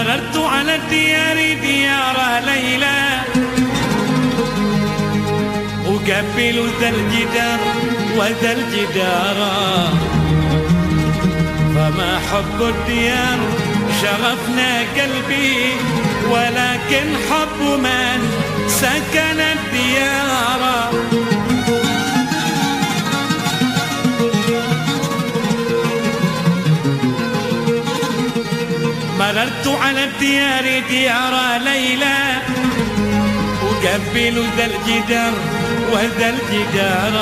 مررت على الديار ديار ليلى أقبل ذا الجدار وذا الجدار، فما حب الديار شغفنا قلبي ولكن حب من سكن الديار. مررت على الديار ديار ليلى أقبل ذا الجدار وذا الجدار،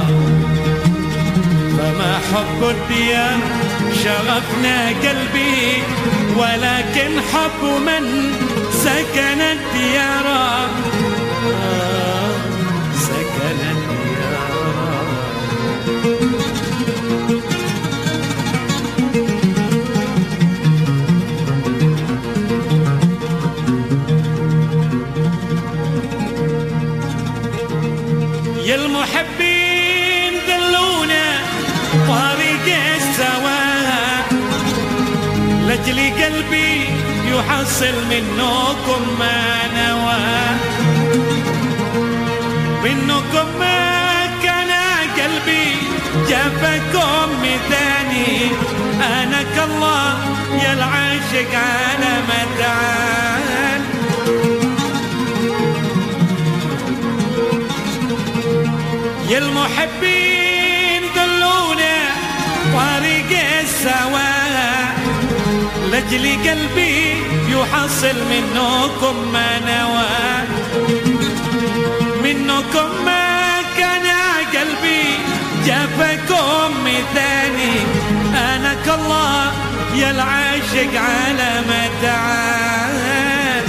فما حب الديار شغفنا قلبي ولكن حب من سكن الديار. سكن الديار. يا المحبين دلونا طريق السواء، لأجل قلبي يحصل منكم ما نوى، منكم ما كان قلبي جابكم مثاني، أنا كالله يا العاشق على متعال. يا المحبين دلونا طريق السواء، لأجل قلبي يحصل منكم ما نوى، منكم ما كان قلبي جابكم مثاني، أنا كالله يا العاشق على متعال.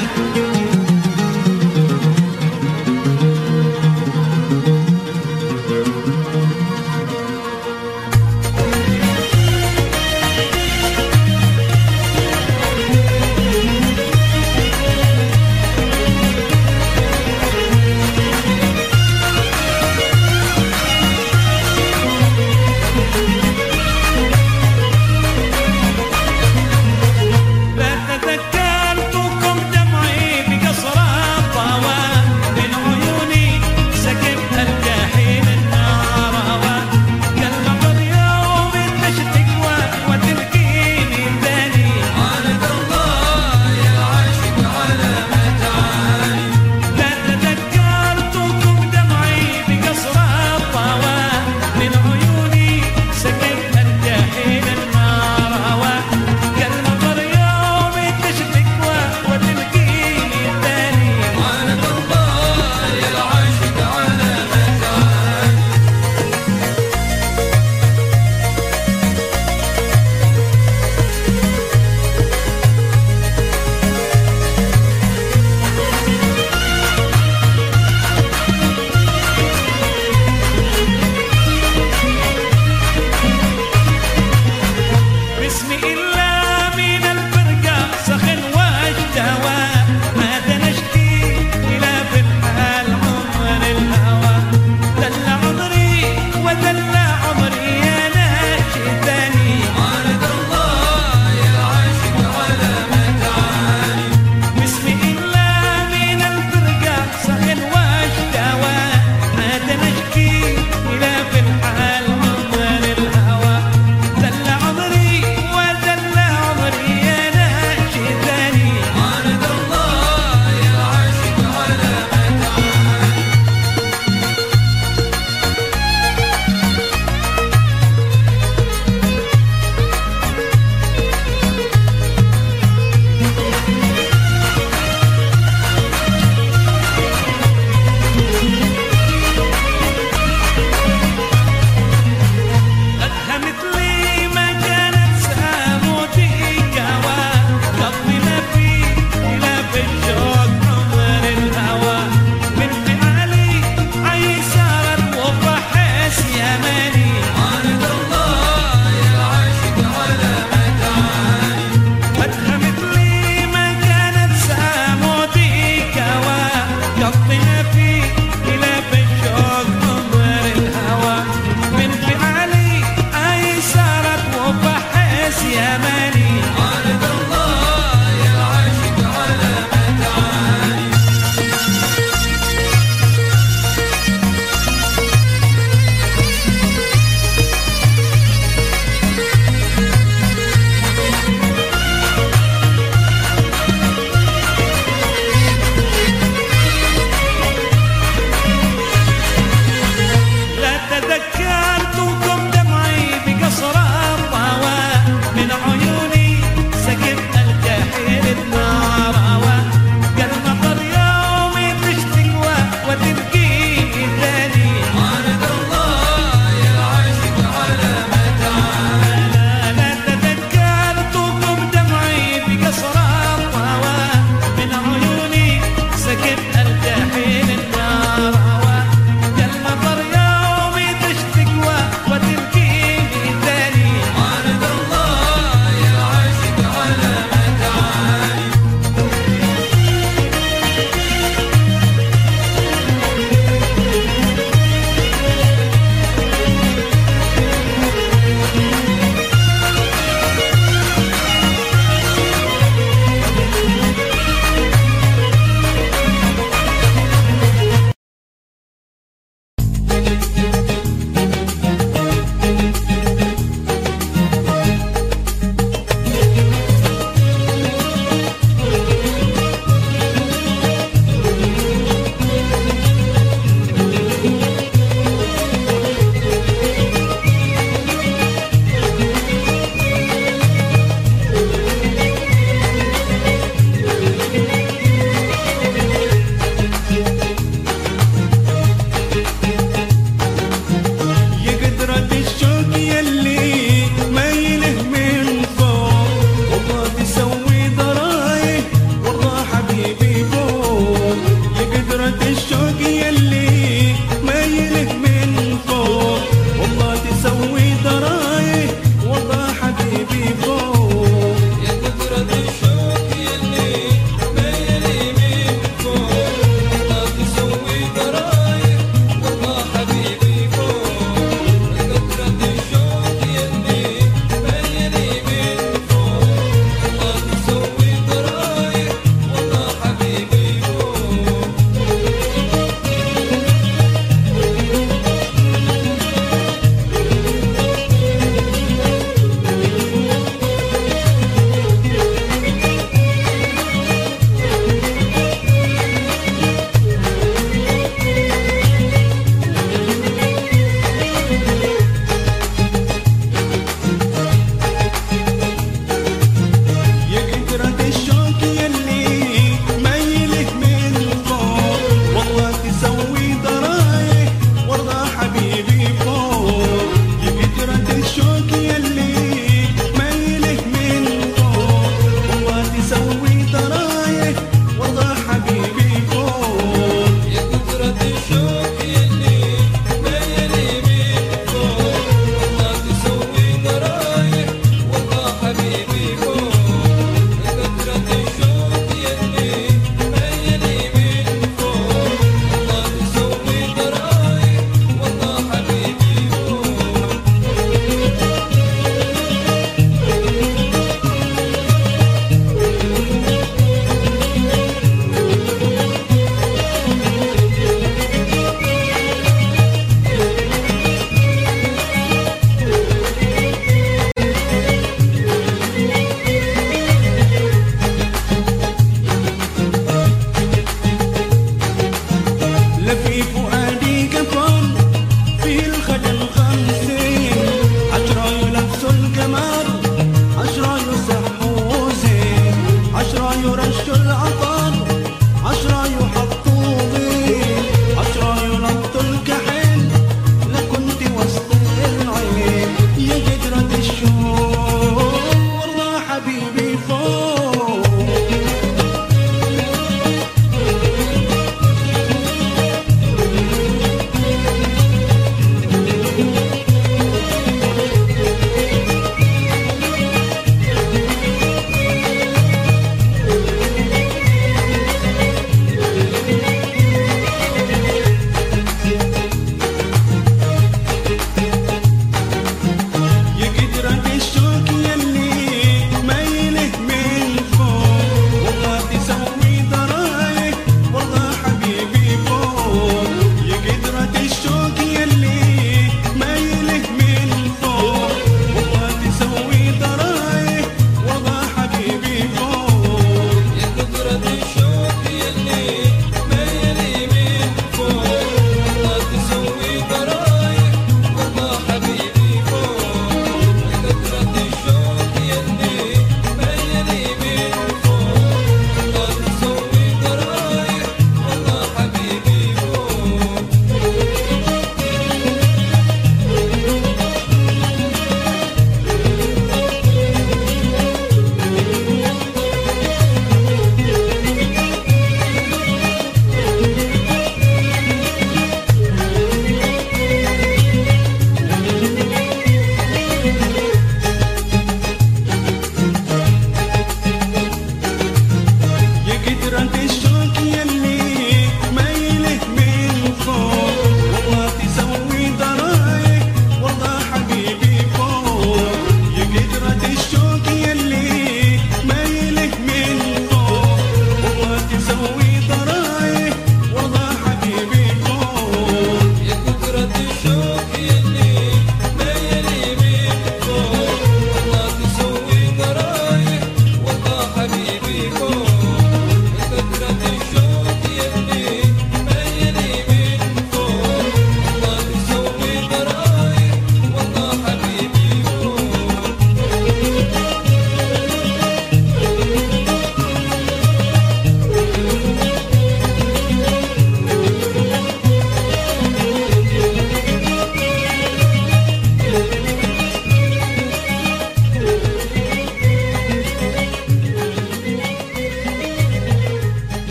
يا مالي عند الله يا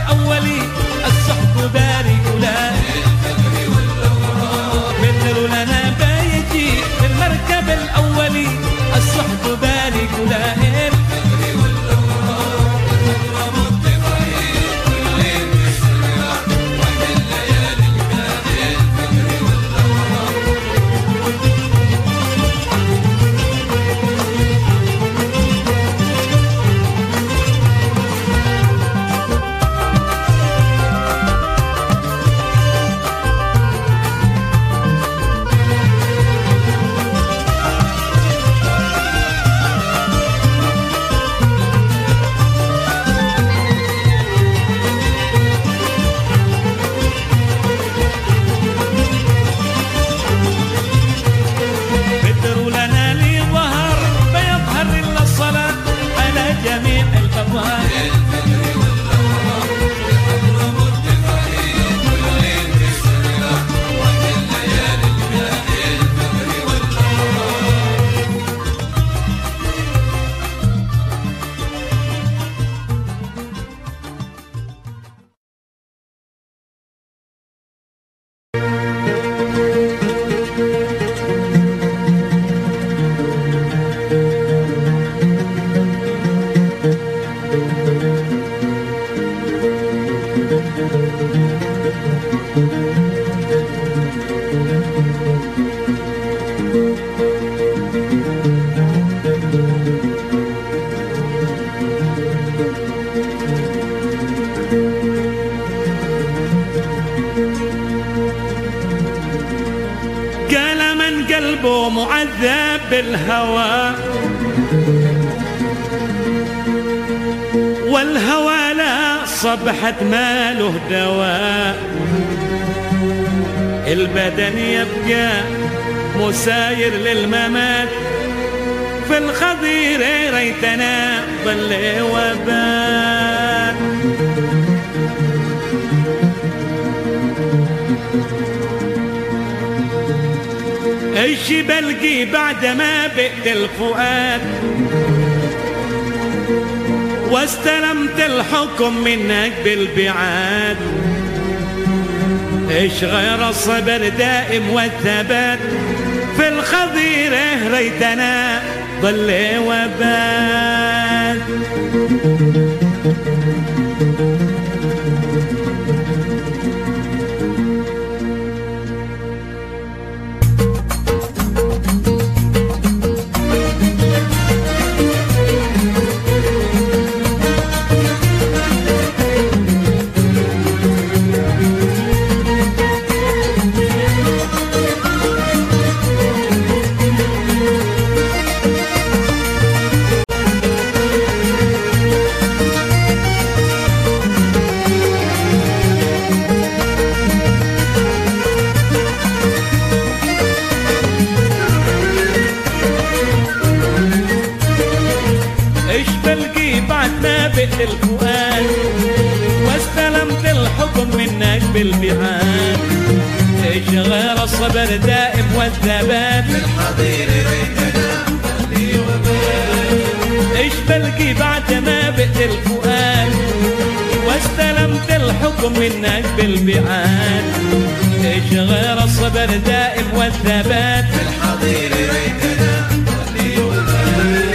الأولي الصحب بارك له مثل لنا بايجي المركب الأولي الصحب بارك له قلبه معذب بالهوى والهوى لا صبحت ماله دواء البدن يبقى مساير للممات في الخضير ريتنا ظل وبات ايش بلقي بعد ما بئت الفؤاد واستلمت الحكم منك بالبعاد ايش غير الصبر دائم والثبات في الخضيرة ريتنا ظل وبات الفؤاد واستلمت الحكم منك بالبعاد ايش غير الصبر دائم والثبات في الحضير ريتنا ظلي وبات ايش بلقي بعد ما بئت الفؤاد واستلمت الحكم منك بالبعاد ايش غير الصبر دائم والثبات في الحضير ريتنا ظلي وبات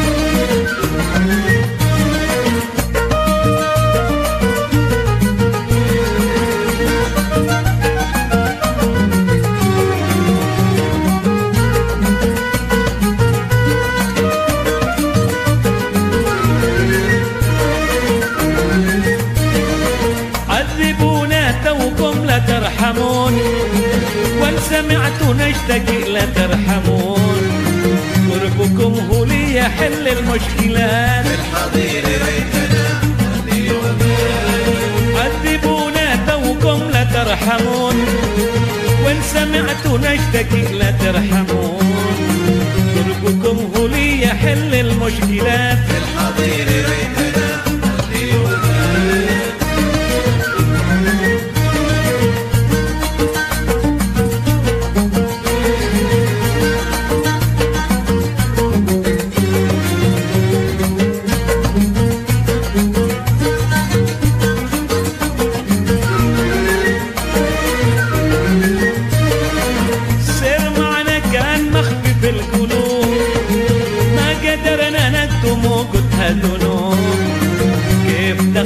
ترحمون وان سمعت نشتكي لا ترحمون قربكم هو لي يحل المشكلات في الحضير ريتنا ظلي وبات عذبونا توكم لا ترحمون وان سمعت نشتكي لا ترحمون قربكم هو لي يحل المشكلات في الحضير ريتنا ظلي وبات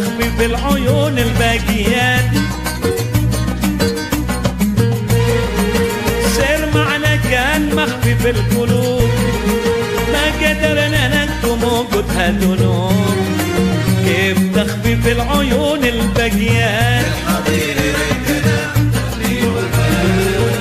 تخفي في العيون الباقيات. سر معنا كان مخفي في القلوب، ما قدرنا نكتم وجودها ذنوب. كيف تخفي في العيون الباقيات؟ الحضير ريتنا نهدي والبال.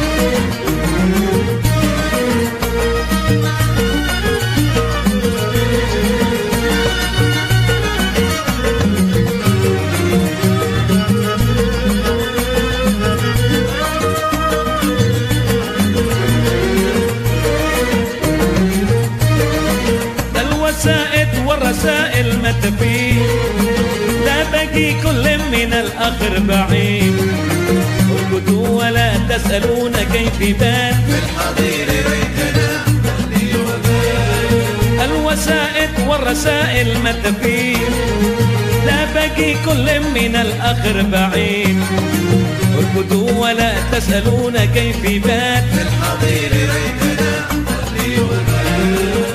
الوسائد والرسائل ما تفي، لا بقي كل من الآخر بعيد. اركضوا ولا تسألون كيف بات، بالحضير ريتنا نهدي والبال. الوسائد والرسائل ما تفي، لا بقي كل من الآخر بعيد. اركضوا ولا تسألون كيف بات، بالحضير ريتنا نهدي والبال.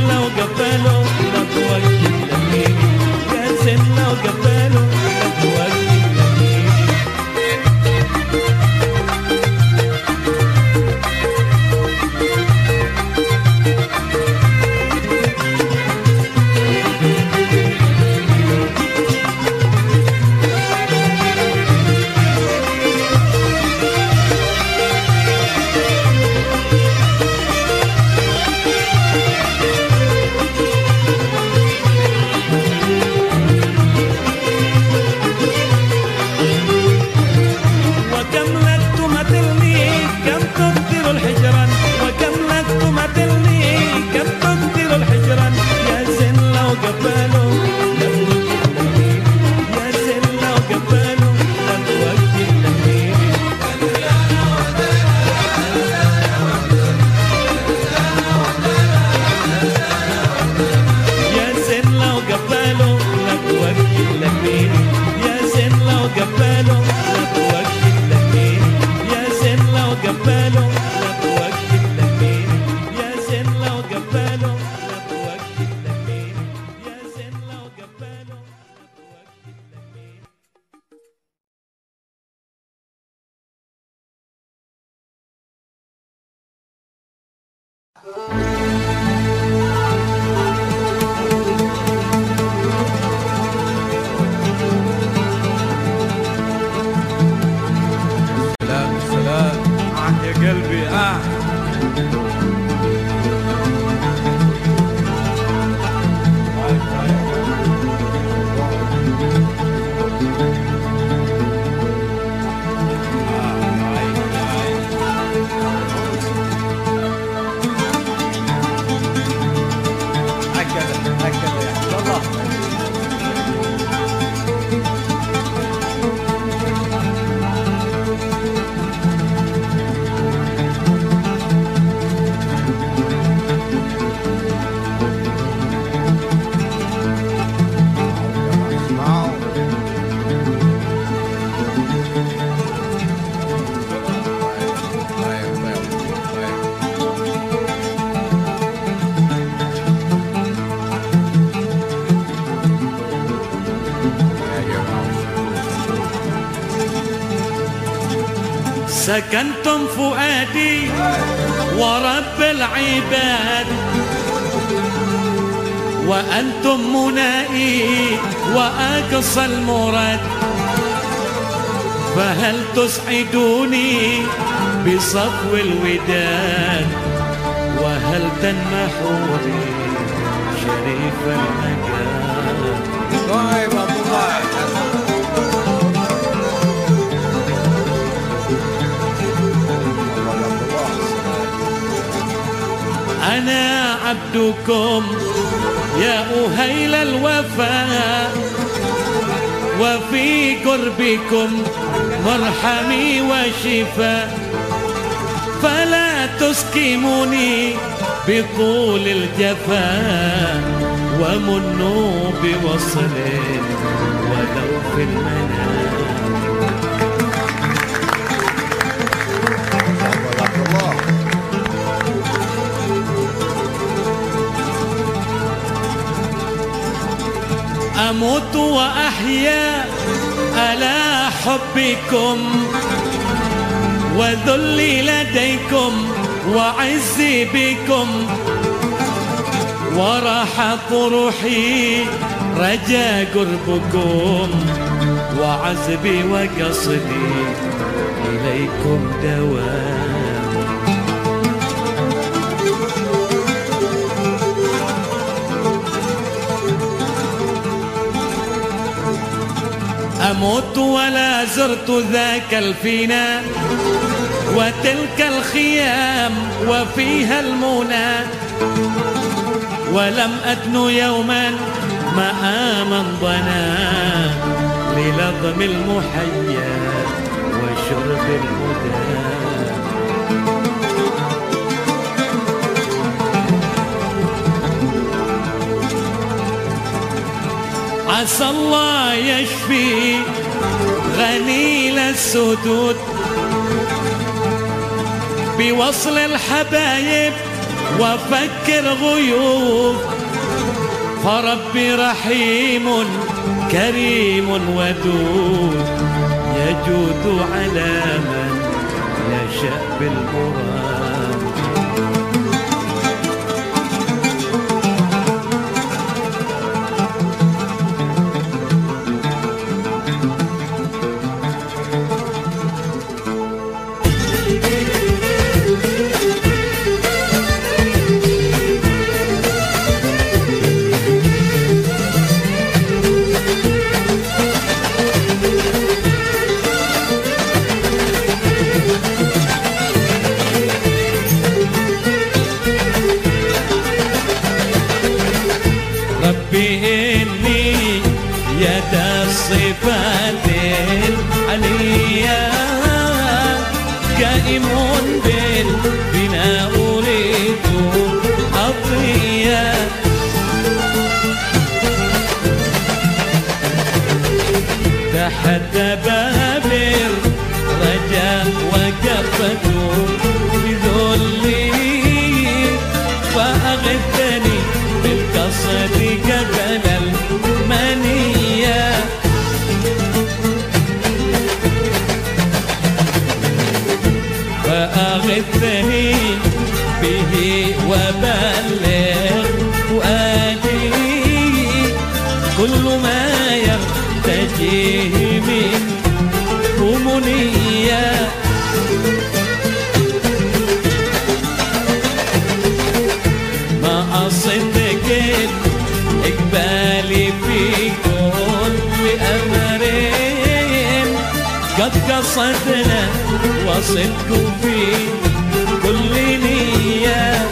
زلة وقبله لا توكل لميني يا زلة وقبله لا توكل لميني سكنتم فؤادي ورب العباد وأنتم منائي وأقصى المراد فهل تسعدوني بصفو الوداد وهل تنمحوني شريف المكان. طيب عبد الله أنا عبدكم يا أهيل الوفاء وفي قربكم مرحمي وشفاء فلا تسكموني بطول الجفاء ومنوا بوصل ولو في المنام. أموت وأحيا على حبكم وذلي لديكم وعزي بكم وراحة روحي رجا قربكم وعزبي وقصدي إليكم دوام. أموت ولا زرت ذاك الفناء وتلك الخيام وفيها المنى ولم أدن يوما مآما ضنا للظم المحيا وشرب الهدى. عسى الله يشفي غنيل السدود بوصل الحبايب وفكر غيوب، فربي رحيم كريم ودود، يجود على من يشاء بالمراد. بإني يد الصفات العليا قائم بالبناء أريد أضيا تحت باب الرجاء وقفت بذلي فأغثني بالقصد قبل المنية فأغثني به وبلغ فؤادي كل ما يرتجيه من منية ما أصدق إقبالي في كل أمرين قد قصدنا وصدق في كل نية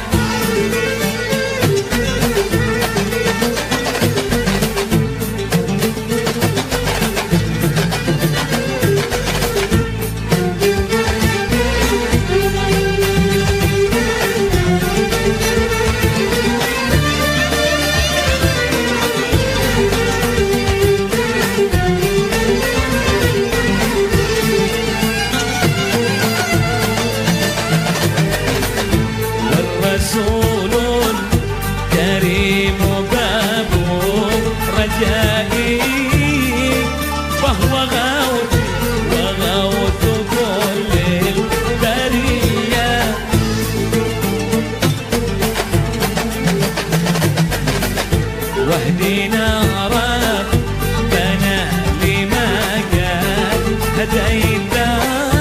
رسول كريم باب رجائي فهو غوثي وغوث كل البرية واهدنا ربنا لما قد هدينا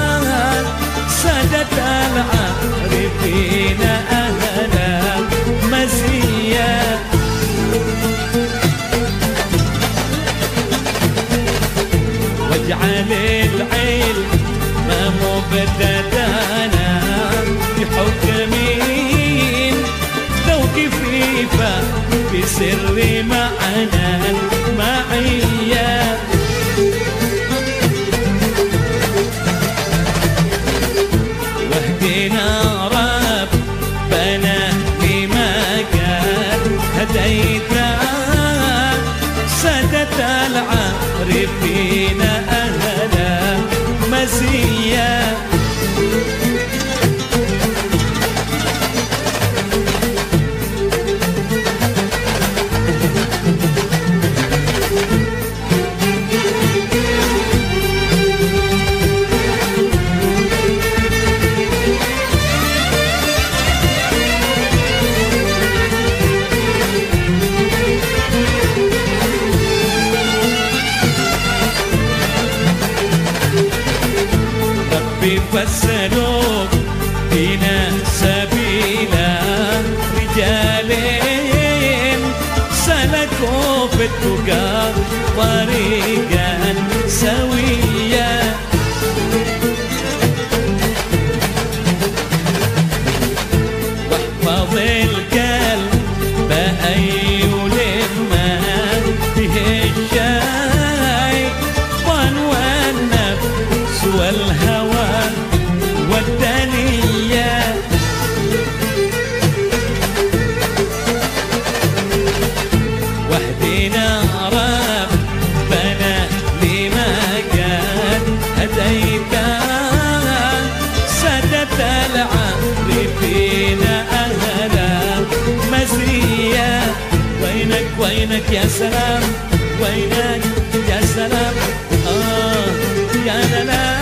سادة العارفين أهلا مزيا واجعل العلم مبتدانا بحكمين ذوق فيفا بسر معنا معيا واهدنا ربنا لما قد هدينا سادة العارفين أهلا مزيا فالسلوك بنا سبيلا رجالين سلكوا في التقى طريقا سويا واحفظ القلب أي لما به الشاي والنفس والهوى والدنيا واهدنا ربنا لما قد هدينا سادة العارفين أهلا وينك يا سلام وينك يا سلام يا لا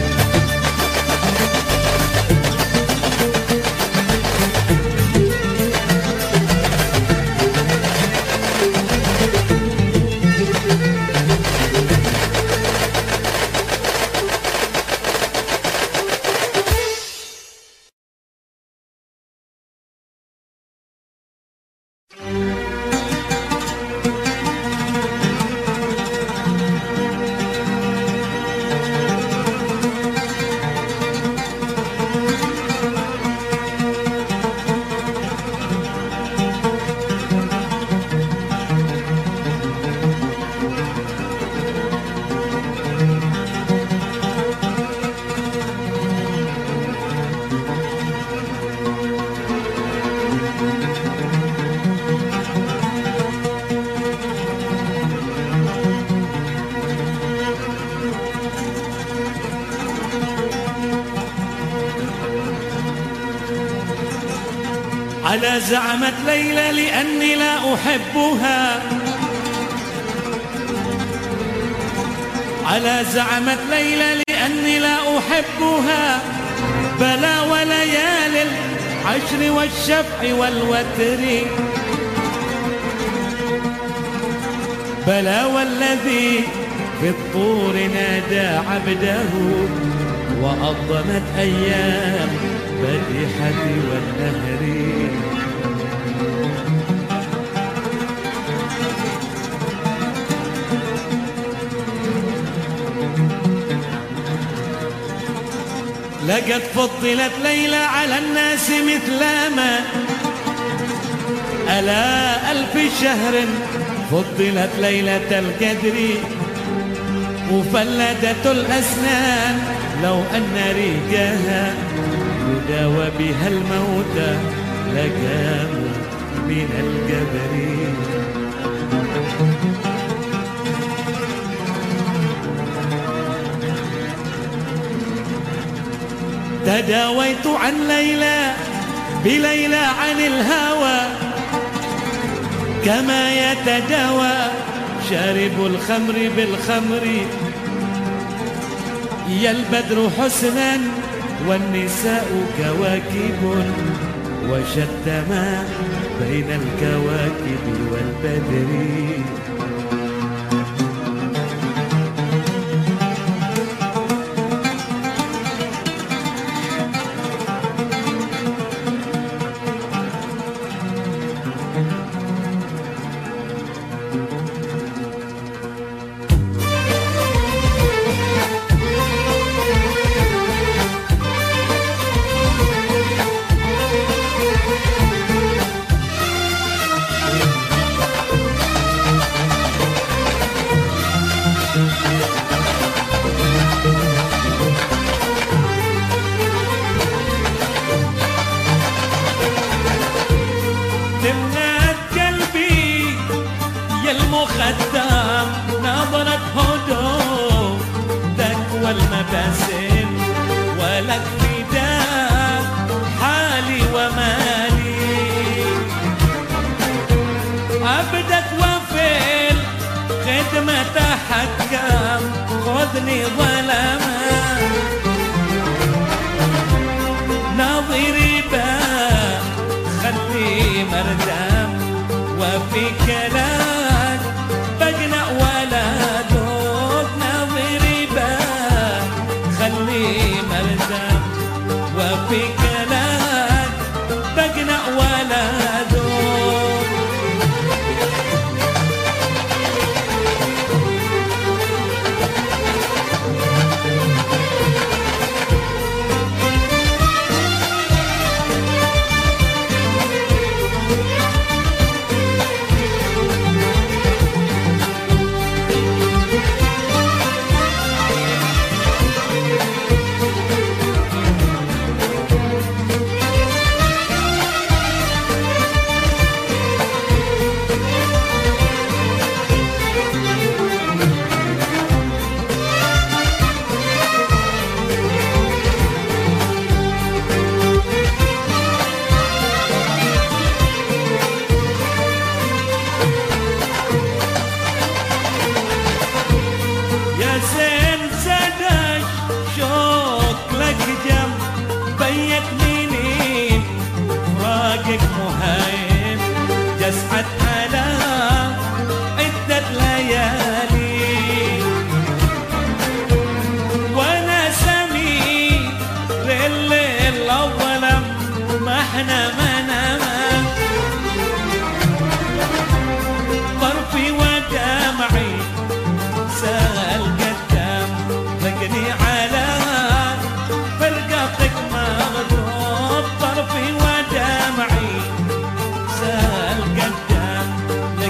على زعمت ليلى لأني لا أحبها على زعمت ليلى لأني لا أحبها بلا وليالي العشر والشفع والوتر بلا والذي في الطور نادى عبده وأضمت أيام بديحة والنهر لقد فضلت ليلى على الناس مثلما ألا ألف شهر فضلت ليلة القدر مفلدة الأسنان لو أن ريقها يداوى بها الموتى لقاموا من القبر تداويت عن ليلى بليلى عن الهوى كما يتداوى شارب الخمر بالخمر يا البدر حسنا والنساء كواكب وشتى ما بين الكواكب والبدر نظرت هدوء تكوى المباسم ولك فداء حالي ومالي عبدك وفي الخدمة تحكم خذني ظلما ناظري باء خلي مردم وفي كلام بقنع ولا دوق نظري باه خلي مردم وفي كلام بقنع ولا دوق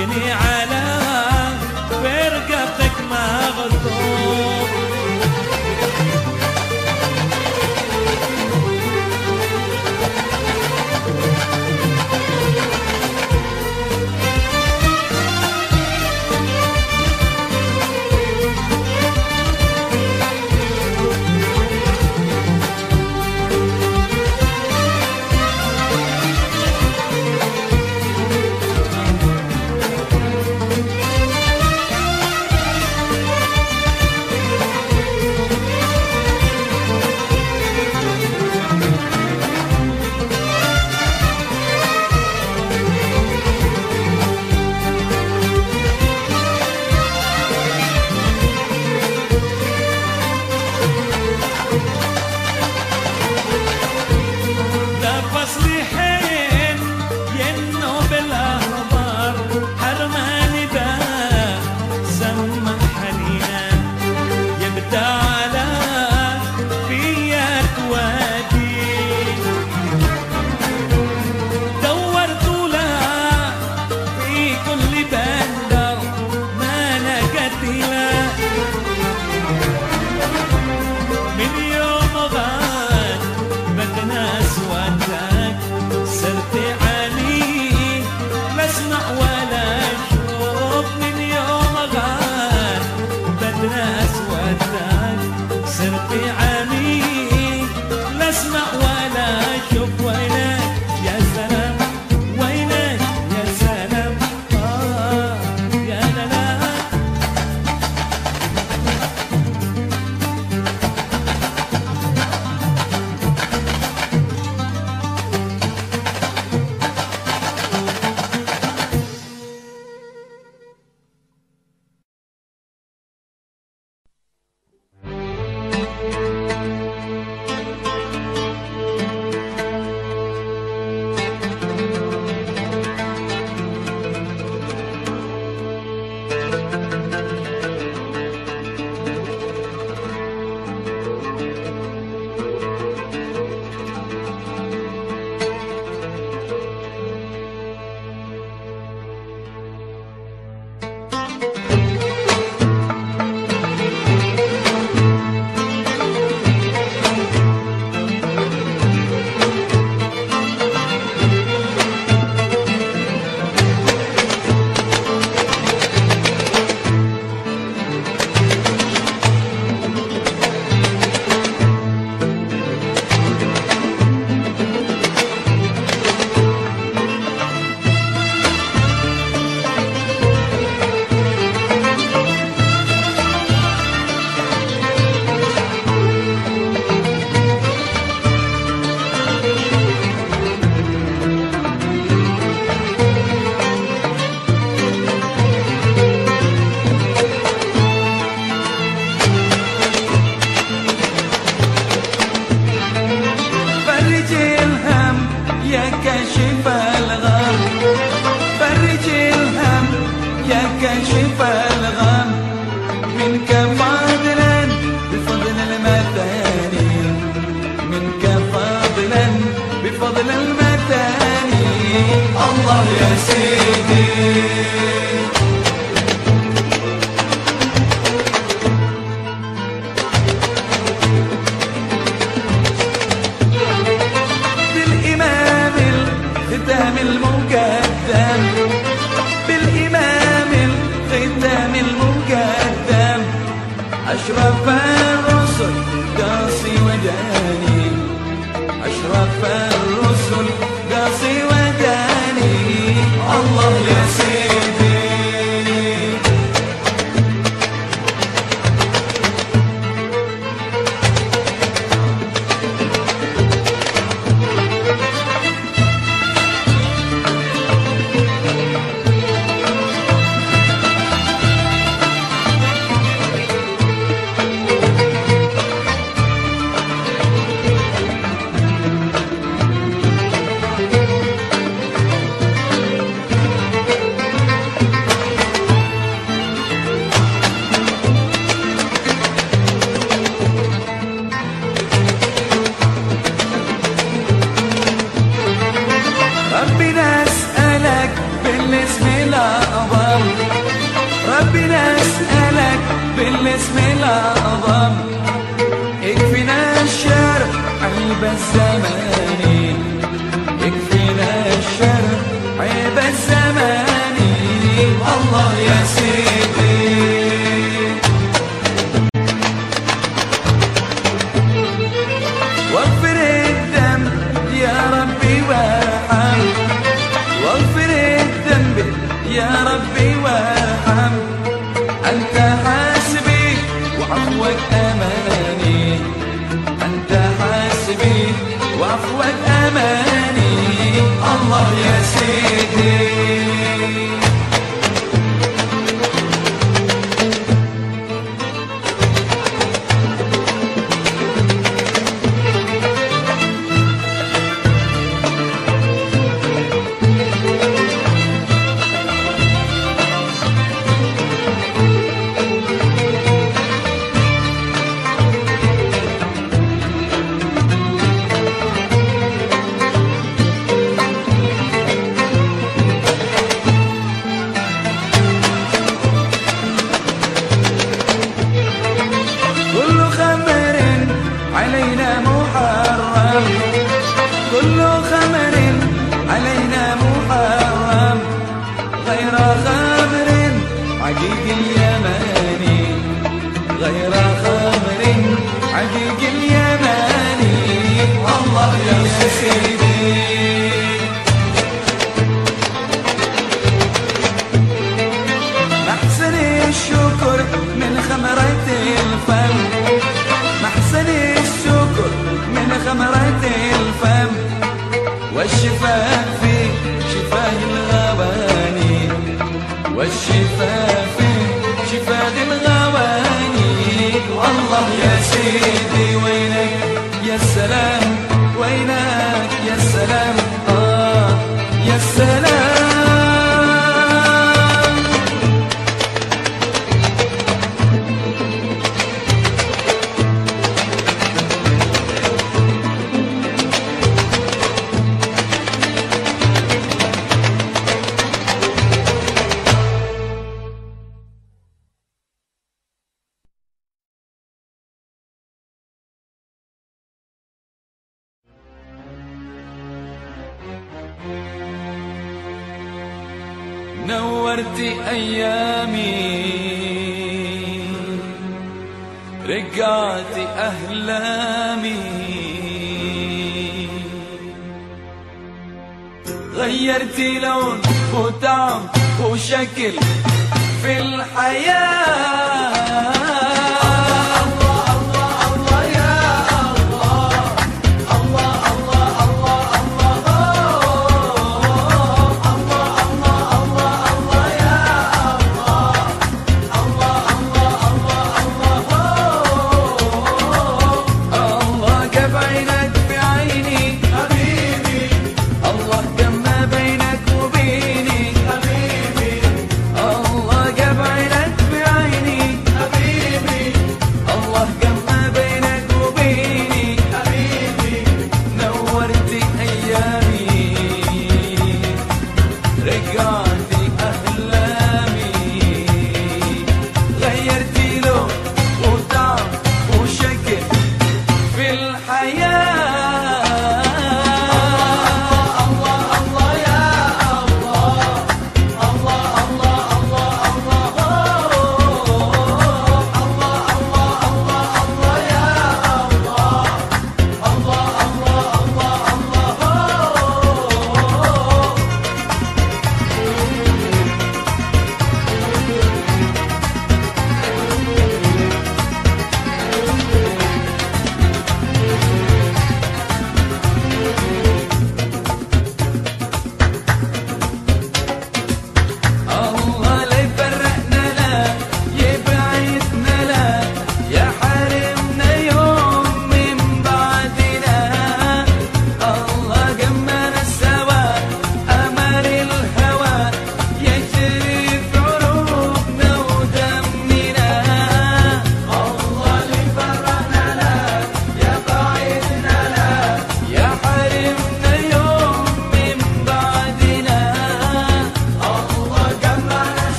تبكني على فرقتك مغصوب. أشرف الرسل قاصي وداني، أشرف الرسل قاصي وداني. يا ربي وارحم، أنت حاسبي وعفوك أماني، أنت حاسبي وعفوك أماني، الله يا سيدي. علينا محرم، كل خمر علينا محرم، غير خمر عقيق اليماني، غير خمر عقيق اليماني، الله يا سيدي. محسن الشكر من خمرة الفم، محسن الشكر من خمرة الفم، والشفاء في شفاه الغواني، والشفاء في شفاه الغواني، الله يا سيدي. وينك يا سلام، وينك يا سلام، يا سلام. نورتي أيامي، رجعتي أحلامي، غيرتي لون وطعم وشكل في الحياة. الله جاب عينك بعيني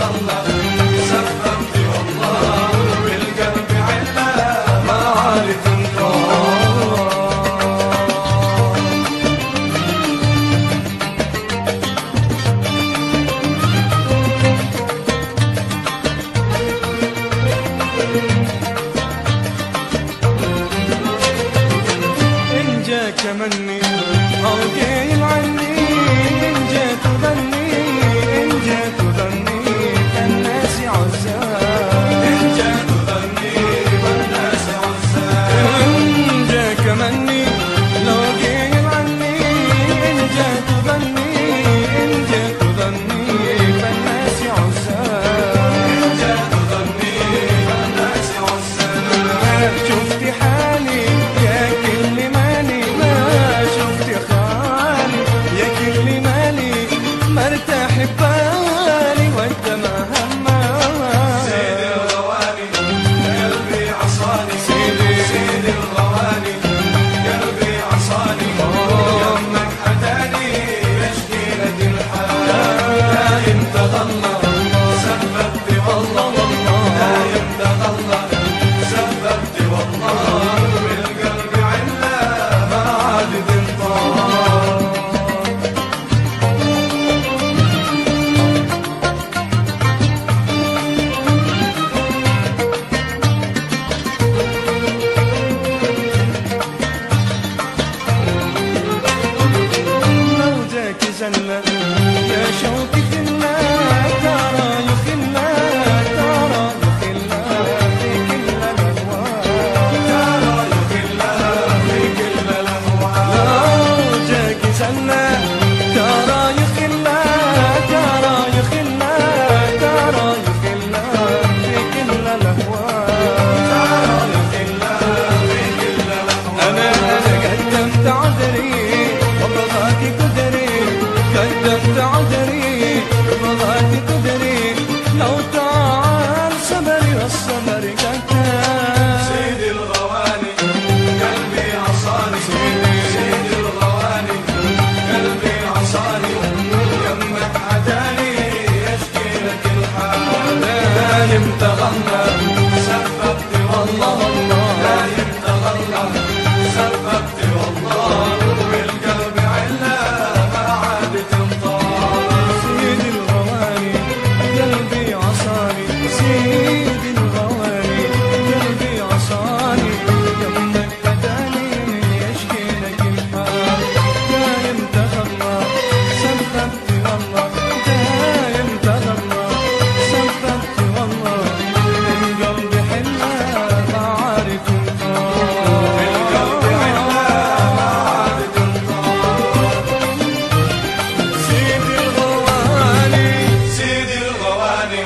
تغلى سببت والله بالقلب علة ما عاد تنطق. إن جاك مني أو قيل عني إن جاك ظني إن جاك ظني كالناس عزاب إن جاك ظني والناس عزاب إن جاك مني لو قيل عني إن جاك ظني إن جاك ظني كالناس عزاب إن جاك ظني والناس عزاب شفتي حالي يا كل مالي ما شفتي خالي يا كل مالي مرتاح ببالي وانت ما همال سيد الغواني قلبي عصاني سيد الغواني قلبي عصاني يمك حداني يشكي لك الحال دايم تغلى سببت والله دايم تغلى سببت والله بالقلب علة ما عاد تنطق. لو جاك زلة يا شوقي فينا ترى يخلى ترى يخلى في كل الألوان ترى يخلها في كل الأهوال لو جاك زلة ترى يخلى ترى يخلى ترى يخلى في كل الأهوان أنا قدمت عذري وبضاك قدري قدمت عذري وبضاك قدري لو تعال صبري والصبر قدام سيد الغواني قلبي عصاني سيد الغواني قلبي عصاني يمك حداني يشكي لك الحال دايم تغلى سببت والله دايم تغلى سببت والله بالقلب علة ما عاد تنطق. سيد الغواني قلبي عصاني سيد الغواني قلبي عصاني يمك حداني يشكي لك الحال دايم تغلى سببت والله دايم تغلى سببت والله القلب حلة ما عارف بالقلب علة ما عاد تنطق. سيد الغواني سيد الغواني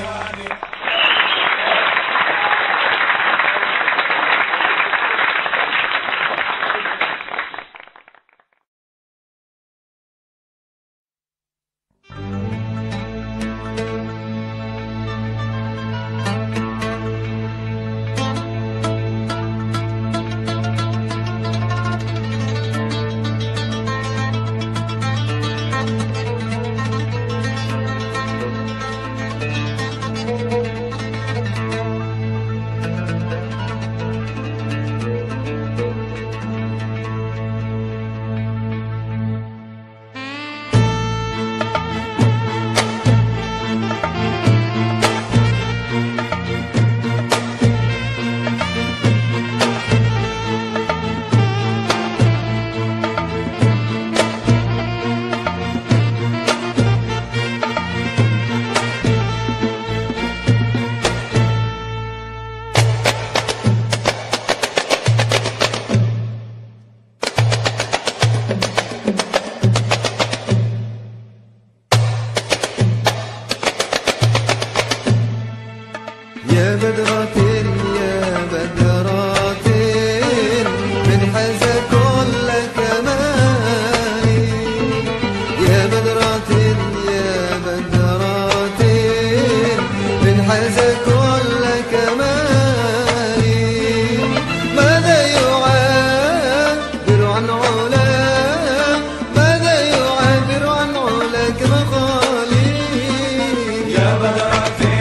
يا بدرة يا بدرة من حز كل كمالي يا بدرة يا بدرة من حز كل كمالي ماذا يعبر عن علاك ماذا يعبر عن علاك مقالي يا بدرة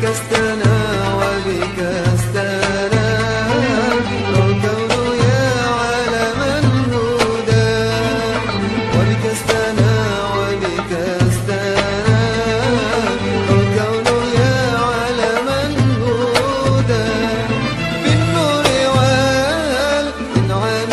استنى وبك استنى الكون يا عالم الهدى وبك استنى وبك استنى الكون يا عالم الهدى بالنور والإنعام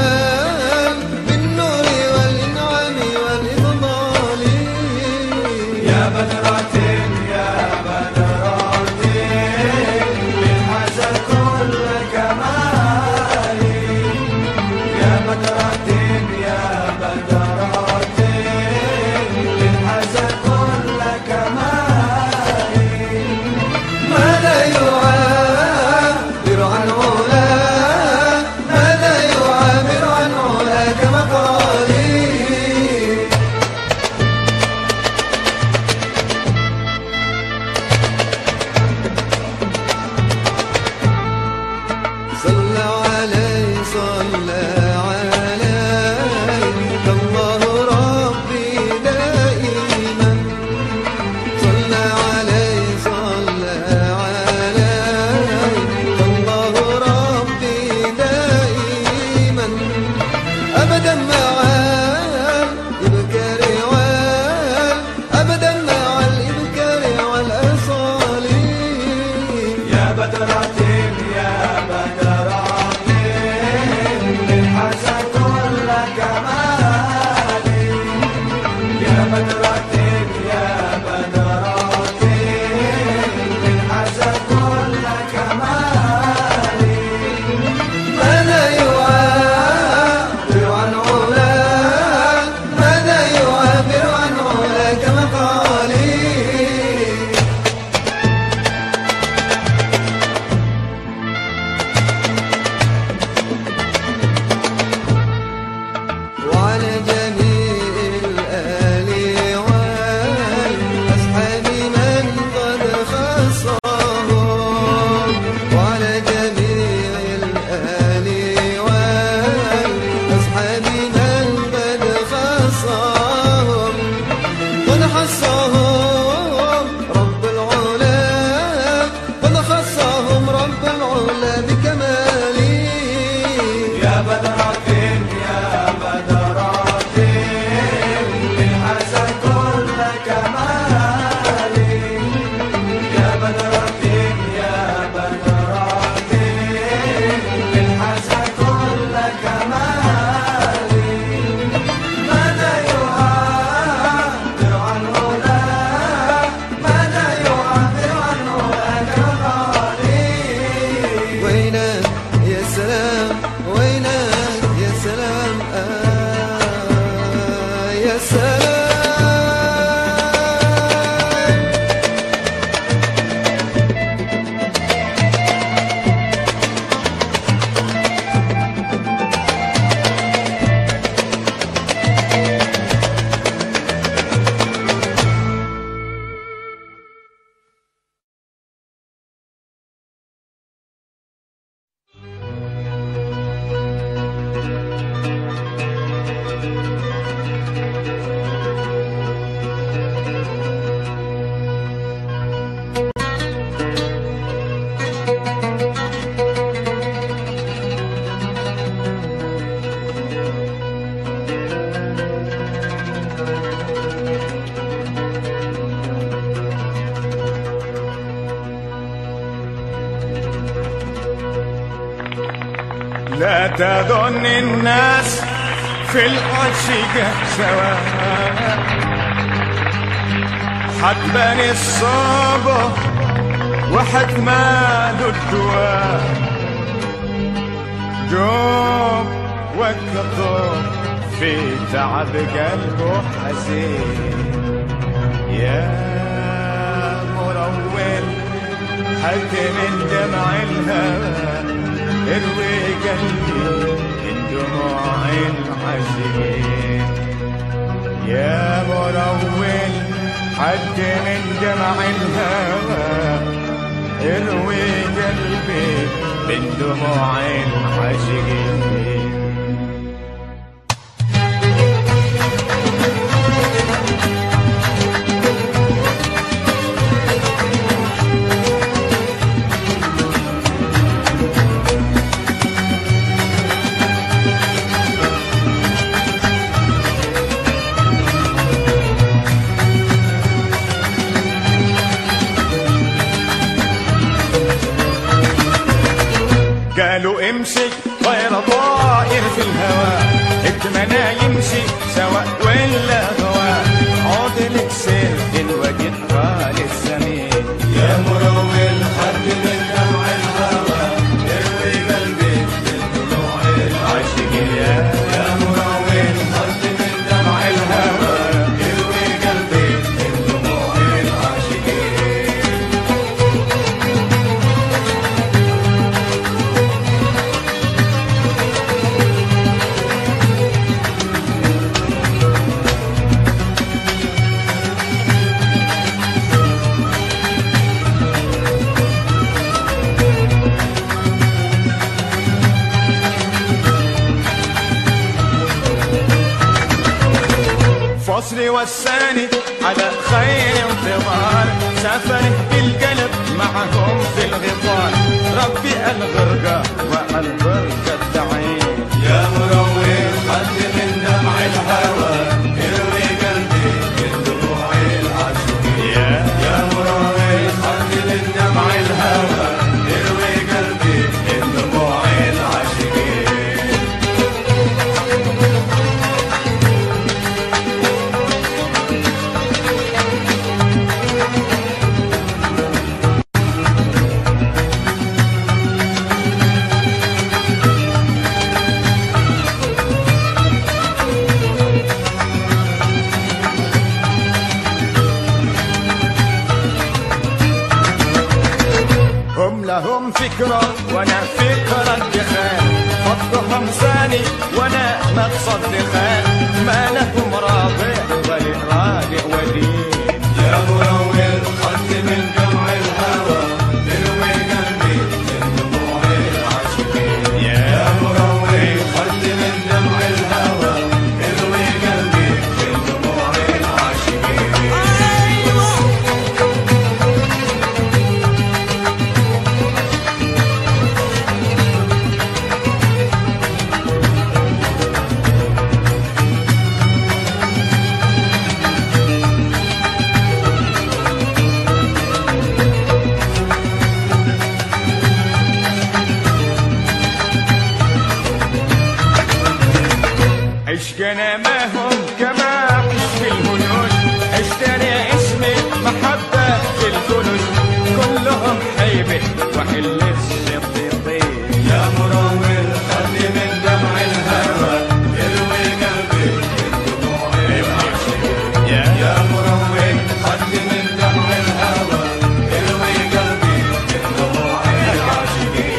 بالنور والإنعام والإضلال يا بدرة يا بدرة بالحسن كل كمال يا بدرة يا بدرة بالحسن كل كمال ماذا يعبر عن علاك ماذا يعبر عن علاك مقالي صلى عليه صلى عليه الله ربي دائما صلى عليه صلى عليه الله ربي دائما أبدا مع الإبكار أبدا مع الإبكار والأصال يا بدرة يا بدرة بالحسن كل كمال يا بدرة يا بدرة بالحسن كل كمال ماذا يعبر عن علاك ماذا يعبر عن علاك مقالي وعلى جميع الآل والأصحاب من قد خصهم وعلى جميع الآل والأصحاب من قد خصهم قد خصهم رب العلا قد خصهم رب العلا بكماله يا بدرة يا بدرة بالحسن كل كمال يا بدرة يا بدرة بالحسن كل كمال ماذا يعبر عن علاك ماذا يعبر عن علاك مقالي وينك يا سلام وينك يا سلام يا سلام لا تظن الناس في العشق سواء حتبني الصبر وحتما ذو الدواء جوب والكطوب في تعب قلبه حزين يا مروّل حد من دمع الهوى اروي قلبي من دموع العاشقين يا مروّل حد من دمع الهوى اروي قلبي من دموع العاشقين قالوا امشي غير طائر في الهواء، اتمنى يمشي سواء ولا هواء، عود لك سير الوجد خالي الزمين. يا مروي الحد من دمع الهوى، اروي قلبي من طلوع العاشقين. يا مروي الحد من دمع الهوى، اروي قلبي من دموع العاشقين. فصلي وساني على خير انتظار، سافره بالقلب معهم في الغفار، ربي الغرقة والغرقة الدعين. يا مروي الحد من دمع الهوى، اروي قلبي من دموع العاشقين. يا مروي الحد من دمع الهوى، اروي قلبي من دموع العاشقين. هم لهم فكرة وانا فكرة الدخان، فضهم ثاني وانا مقصد دخان، ما لهم رابع بل رابع ودين. يا مروي الحد من دمع الهوى، اروي قلبي من دموع العاشقين. يا مروي الحد من دمع الهوى، اروي قلبي من دموع العاشقين. عشقنا ما هم كما عشق الهنود، اشتري اسمي محبة في الكنوز، كلهم حيبة وحل الصديقين. يا مروي الحد من دمع الهوى، اروي قلبي من دموع العاشقين. يا مروي الحد من دمع الهوى، اروي قلبي من دموع العاشقين.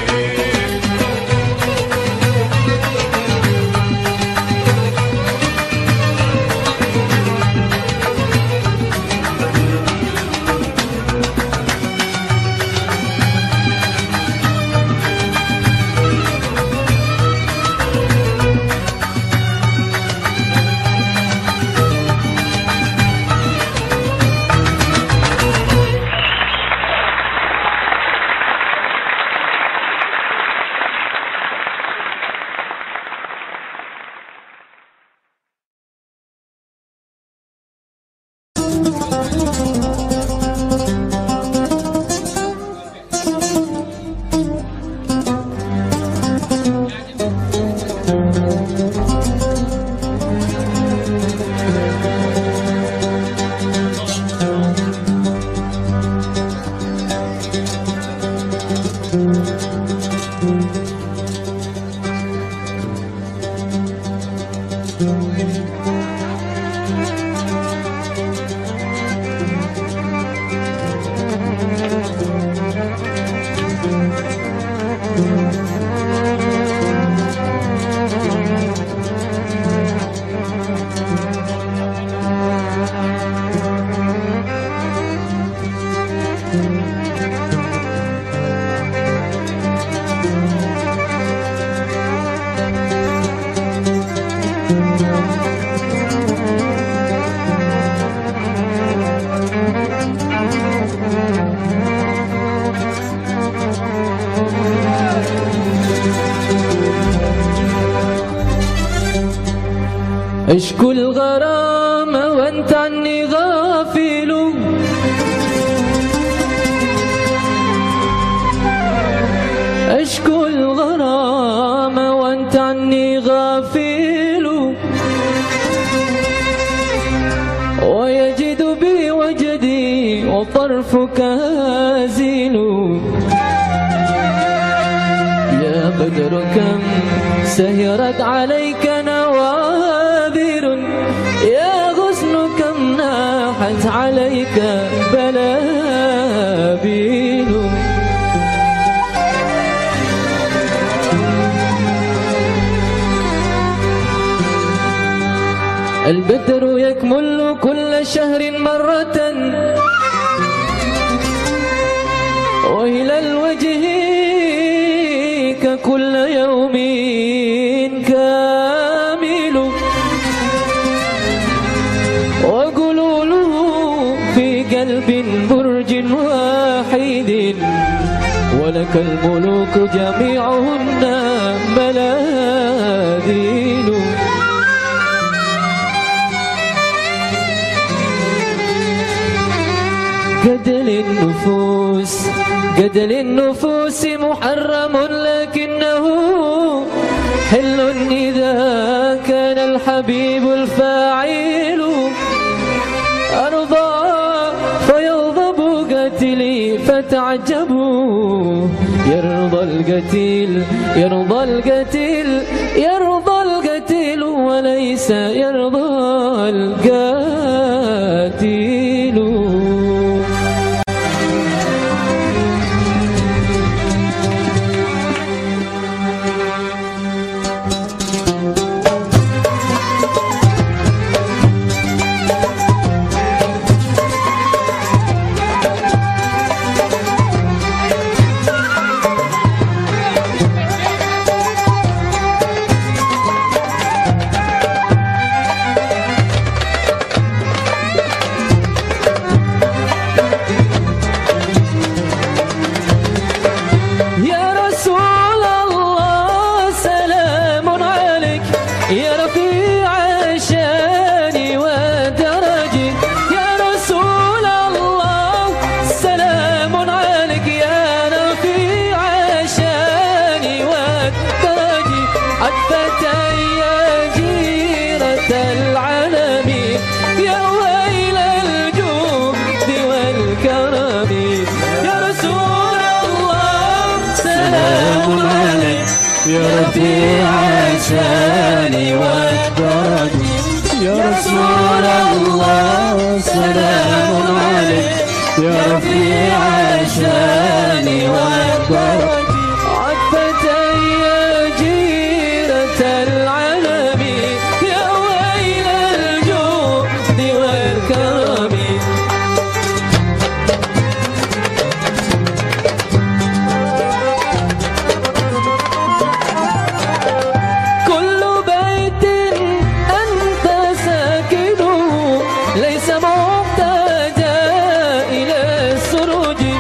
اشكو الغرامة وانت عني غافل، اشكو الغرامة وطرفك هازل. يا بدر كم سهرت عليك نواذر، يا غصن كم ناحت عليك بلابيل. البدر يكمل كل شهر مرة، وهلال وجهك كل يوم كامل. وقلوله في قلب برج واحد، ولك الملوك جميعهن ملاذيل. قتل النفوس محرم، لكنه حل إذا كان الحبيب الفاعل. أرضى فيغضب قتلي فتعجبوا، يرضى القتيل يرضى القتيل يرضى القتيل وليس يرضى القاتل. رفيع شاني والدرج، يا رسول الله سلام عليك، يا رفيع شاني والدرج. عتبة يا جيرة العلم، يا ويل الجود والكرم. ليس محتاجا إلى السروج،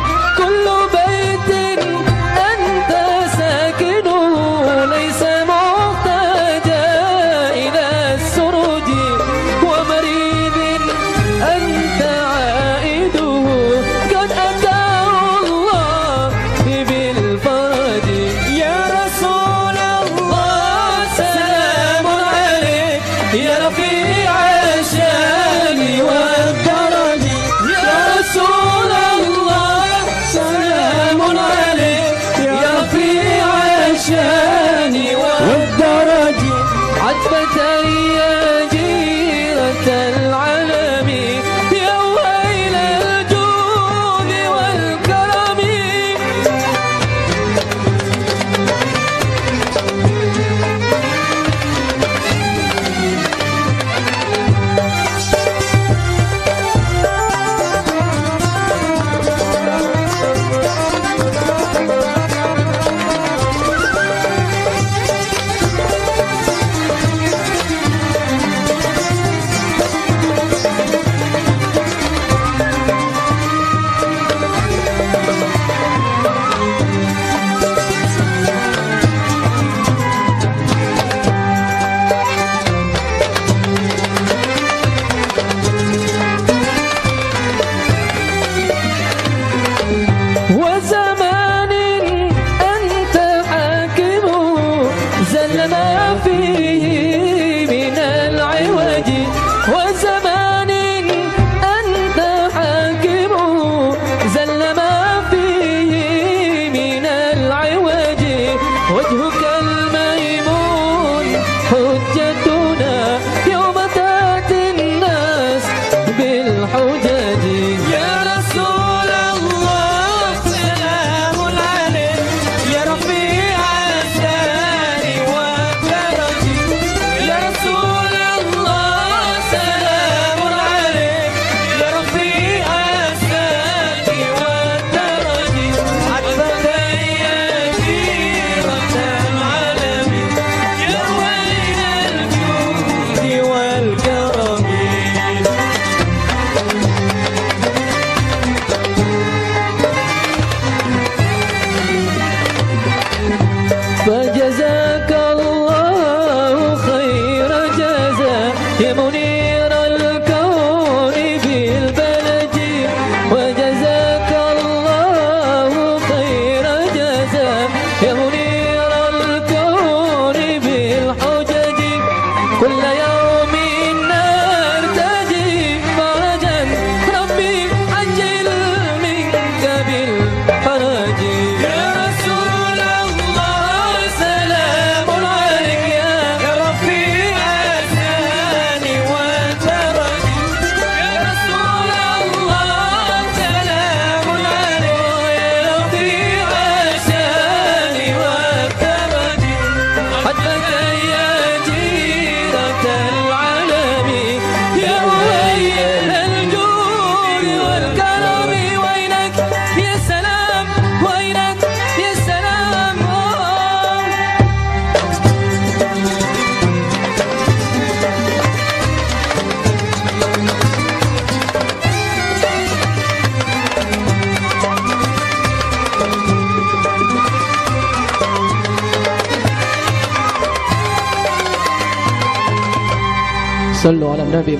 صلوا على النبي.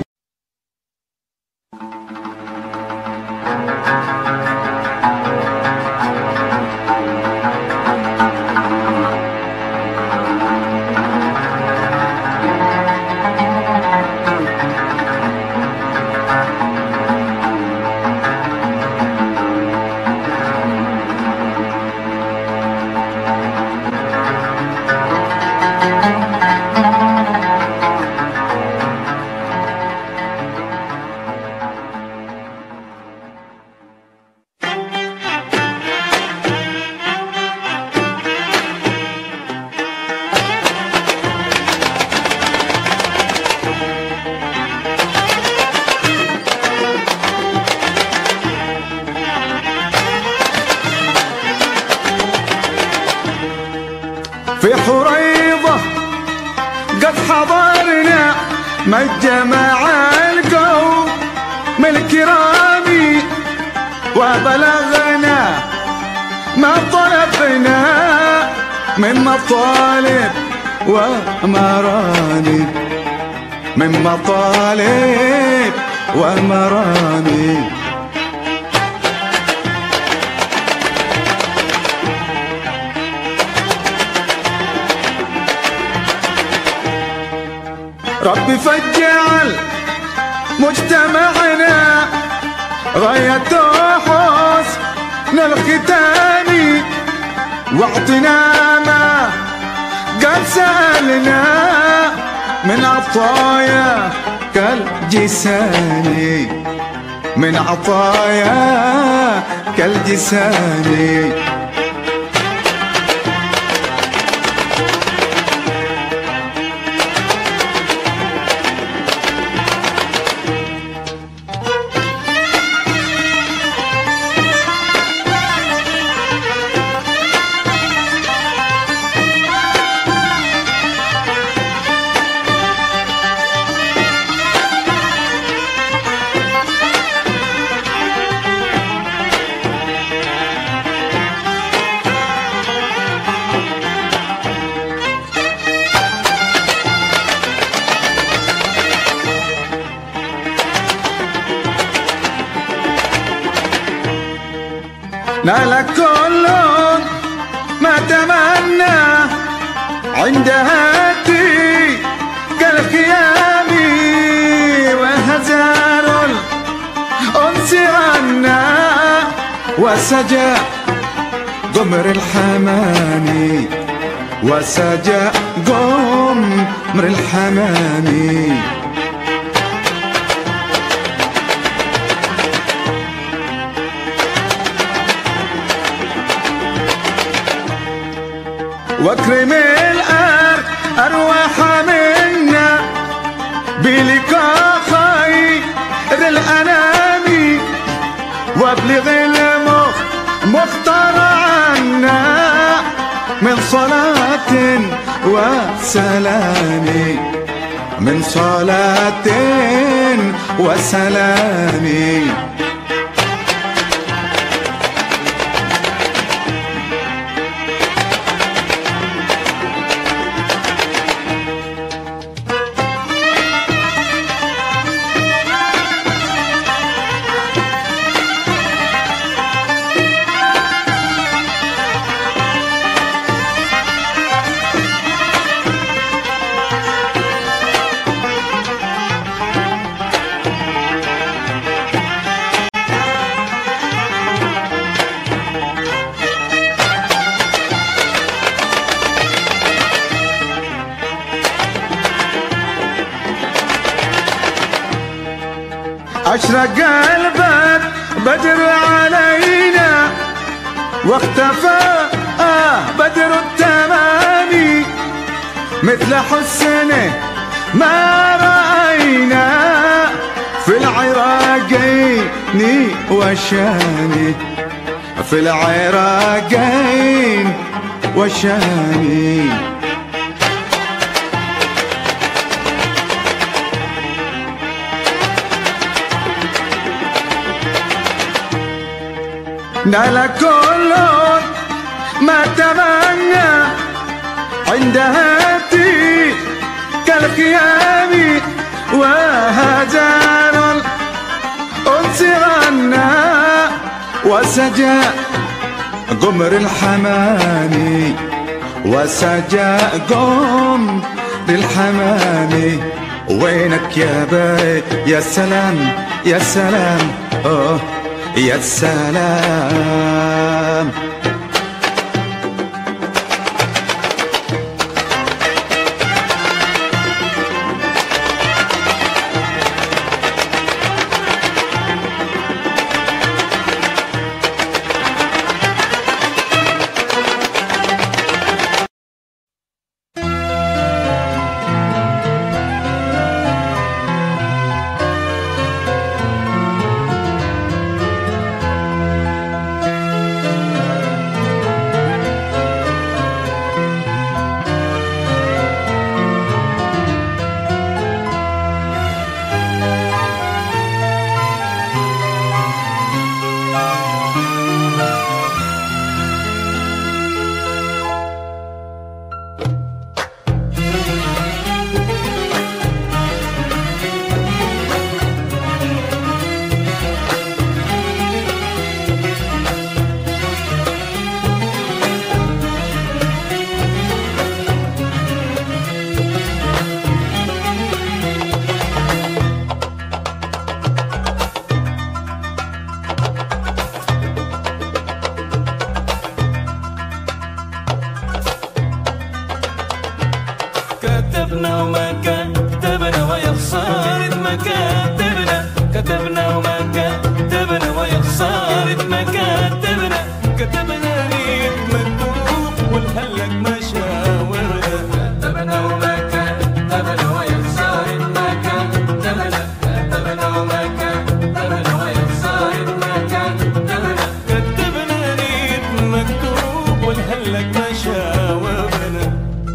في حريضة قد حضرنا مجمع القوم الكرام وبلغنا ما طلبنا من مطالب ومرامي، من مطالب ومرامي. ربي فجعل مجتمعنا غايته حسن الختام، واعطنا ما قد سألنا من عطايا كالجساني، من عطايا كالجساني. نال كل ما تمنى عند هاتي كالخيام، وهزار الأنس عنا وسجى قمر الحمام، وسجى قمر الحمام. واكرم الأرواح منا بلقاء خير الأنام، وابلغ المختار عنا من صلاة وسلام، من صلاة وسلام. أشرق البدر علينا واختفى بدر التمام، مثل حسنه ما رأينا في العراقين والشام، في العراقين والشام. نال كل ما تمنى عند هاتي كالخيام، وهجر الأنس غنى وسجى قمر الحمامي وسجى قمر الحمامي وينك يا باي يا سلام يا سلام يا سلام كتبنا وما كتبنا ويا خسارة ما كتبنا كتبنا وما كتبنا ويا خسارة ما كتبنا كتبنا نيت مكتوب والهلك مشاورنا كتبنا وما كتبنا ويا خسارة ما كتبنا كتبنا وما كتبنا ويا خسارة ما كتبنا كتبنا نيت مكتوب والهلك مشاورنا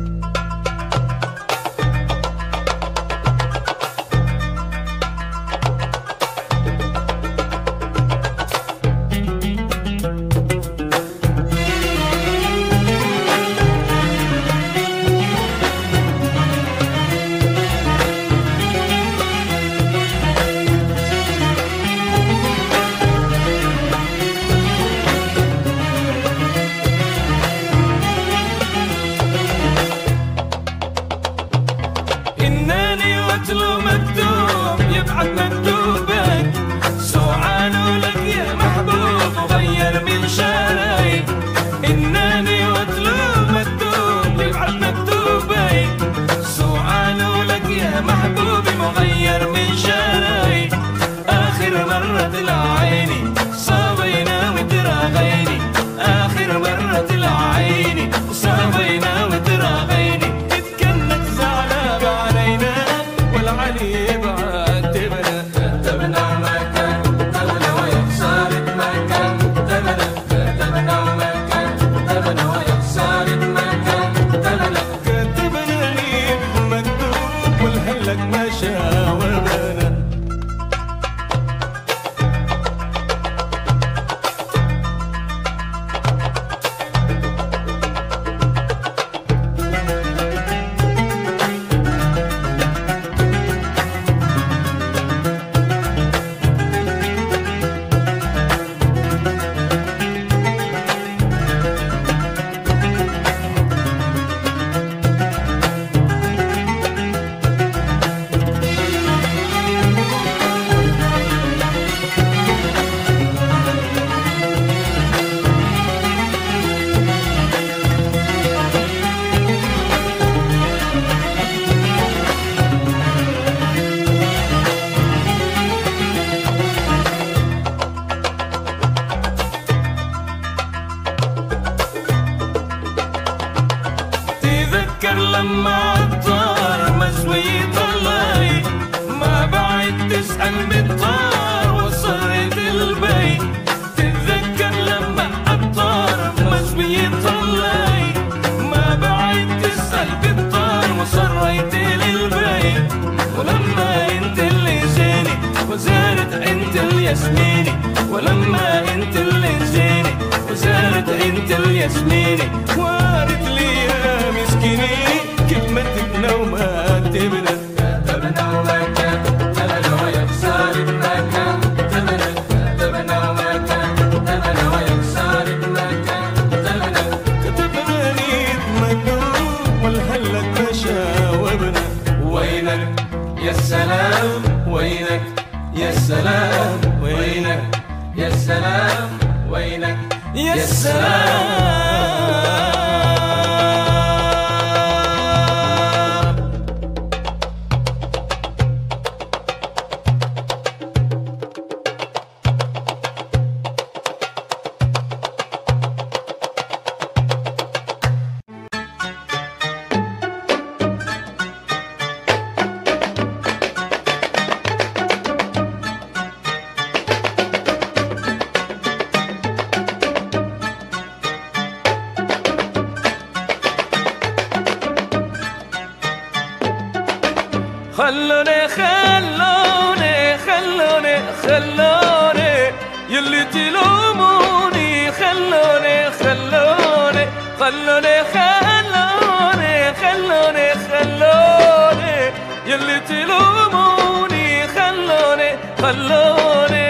إنني واتلو مكتوب يبعث مكتوبك سوعان لك يا محبوب غير من شراي إنني واتلو مكتوب يبعث مكتوبك سوعان لك يا محبوب مغير من شراي آخر مرة العيني صابينا وتراغيني آخر مرة العيني صابينا وتراغيني والعلي بعاتبنا كتبنا ما كتبنا ويا خسارة ما كتبنا كتبنا وما كتبنا ويا خسارة ما كتبنا كتبنا نيت مكتوب والهلك مشاورنا لما عطار مزوي طلعي ما بعد تسأل بالطار وصرت البيت تتذكر لما عطار مزوي طلعي ما بعد تسأل بالطار وصرت للبيت ولما انت اللي زيني وزارت انت الياسميني ولما انت اللي زيني وزارت انت الياسميني وارد لي يا مسكيني كلمتك وما تبنا كتبنا وما يا سلام. خلوني خلوني خلوني خلوني يلي تلوموني خلوني خلوني خلوني خلوني خلوني خلوني يلي تلوموني خلوني خلوني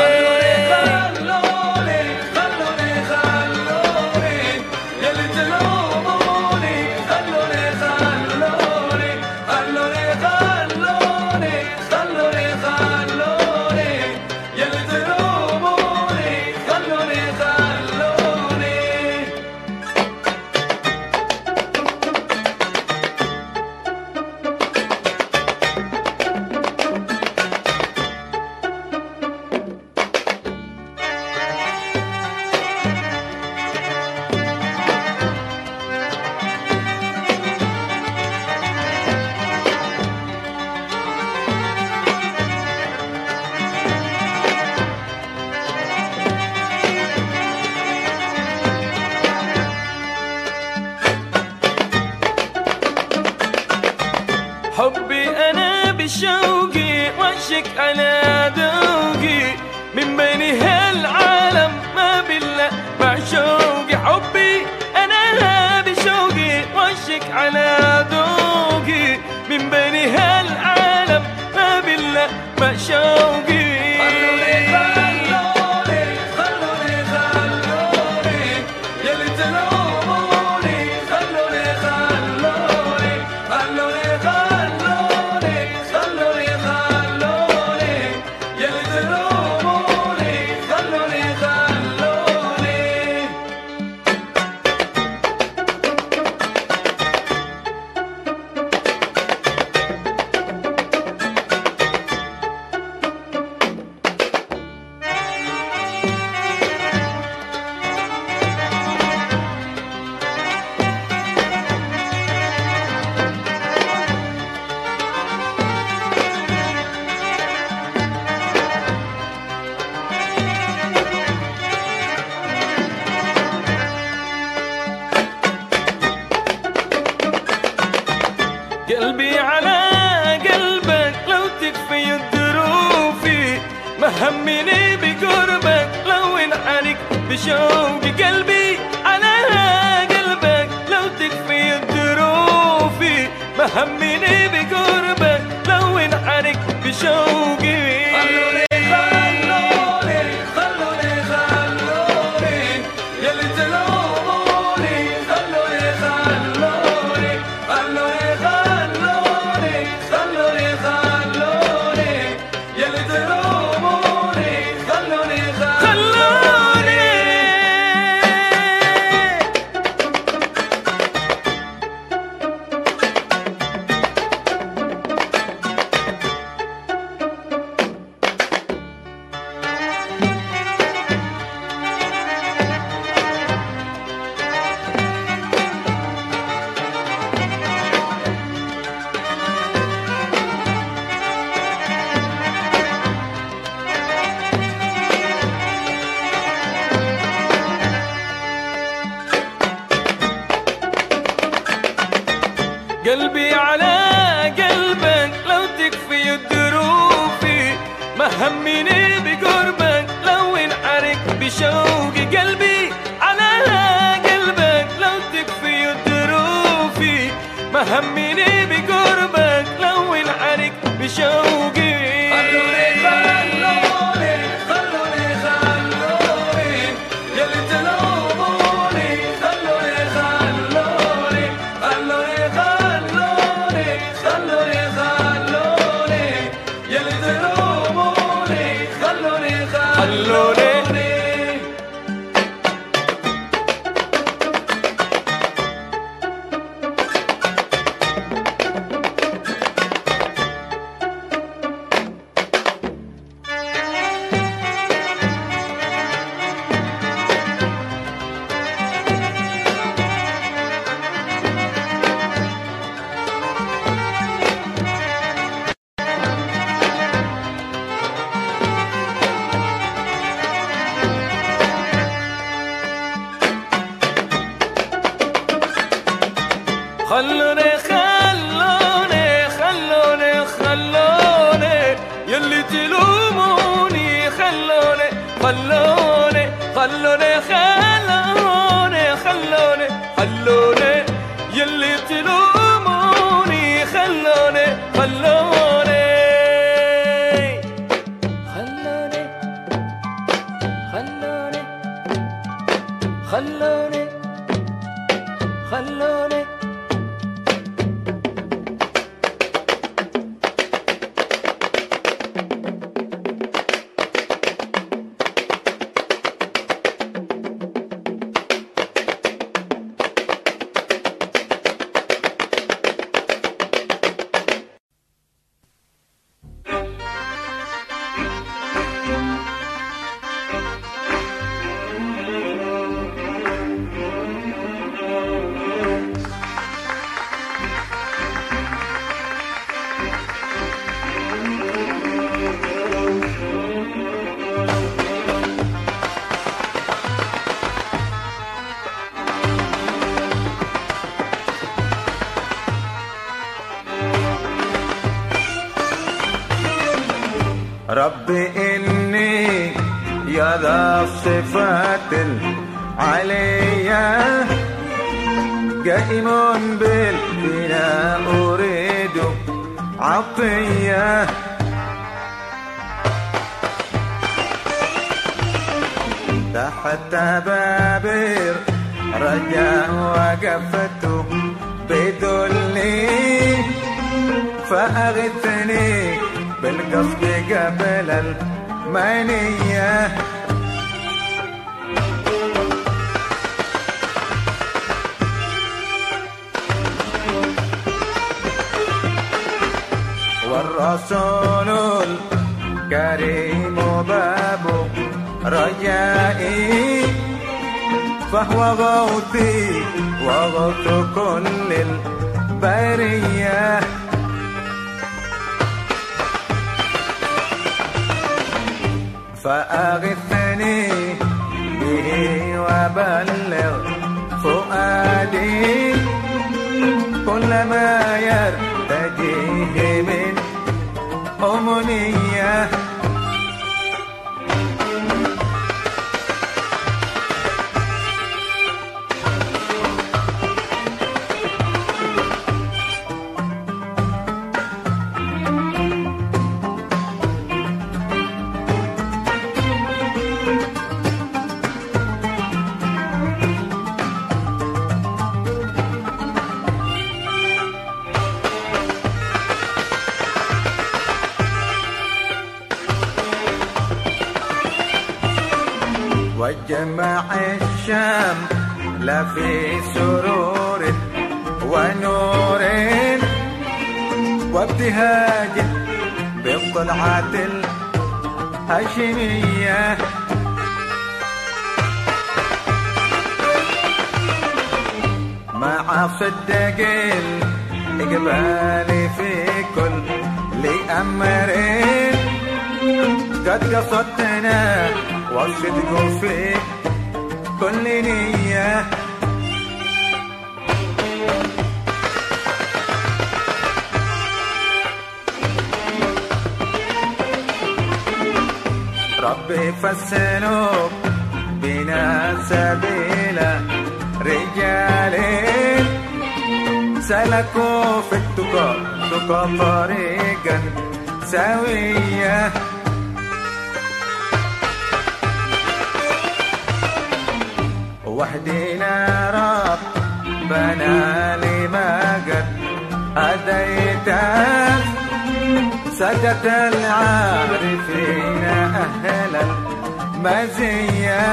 حبي أنا بشوقي وعشق على ذوقي من بين هالعالم ما بالله معشوقي. حبي أنا بشوقي وعشق على ذوقي من بين هالعالم ما بالله معشوقي. قلبي على قلبك لو تكفي الظروفي ما همني بقربك لو انحرق بشوقي. قلبي على قلبك لو تكفي الظروفي ما همني بقربك لو انحرق بشوقي. قلبي على قلبك لو تكفي الظروفي ما همني بقربك لو انحرق بشوقي. قلبي على قلبك لو تكفي الظروفي ما همني بقربك لو انحرق بشوقي. خلوني خلوني خلوني خلوني يلي تلوموني خلوني خلوني خلوني خلوني خلوني خلوني يلي تلوموني خلوني خلوني خلوني خلوني خلوني خلوني ربي إني يا ذا الصفات العليا قائم بالبناء أريد عطية تحت باب الرجاء وقفت بذلي فأغثني بالقصد قبل المنية والرسول الكريم باب رجائي فهو غوثي وغوث كل البريه فأغثني به وبلغ فؤادي كل ما يرتجيه من أمنية وجمع الشام لفي سرور ونور وابتهاج بالطلعة الهاشمية مع صدق الإقبال في كل أمر قد قصدتنا والصدق في كل نية ربي فالسلوك بنا سبيل رجال سلكوا في التقى طريقا سويا وحدنا ربنا لما قد هديته سكت العارفين أهل المزية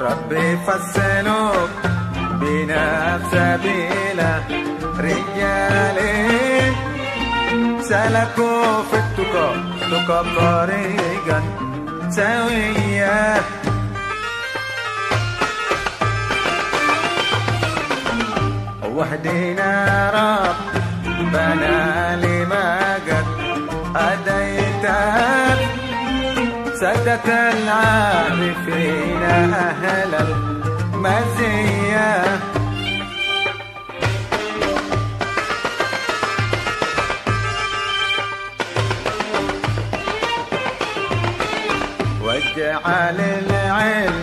ربي فسلوك بنا سبيلا رجالي سلكوا في التقى طريقا سويا وحدينا ربنا لما قد أديتك سادة العارفين أهل المزية واجعل العلم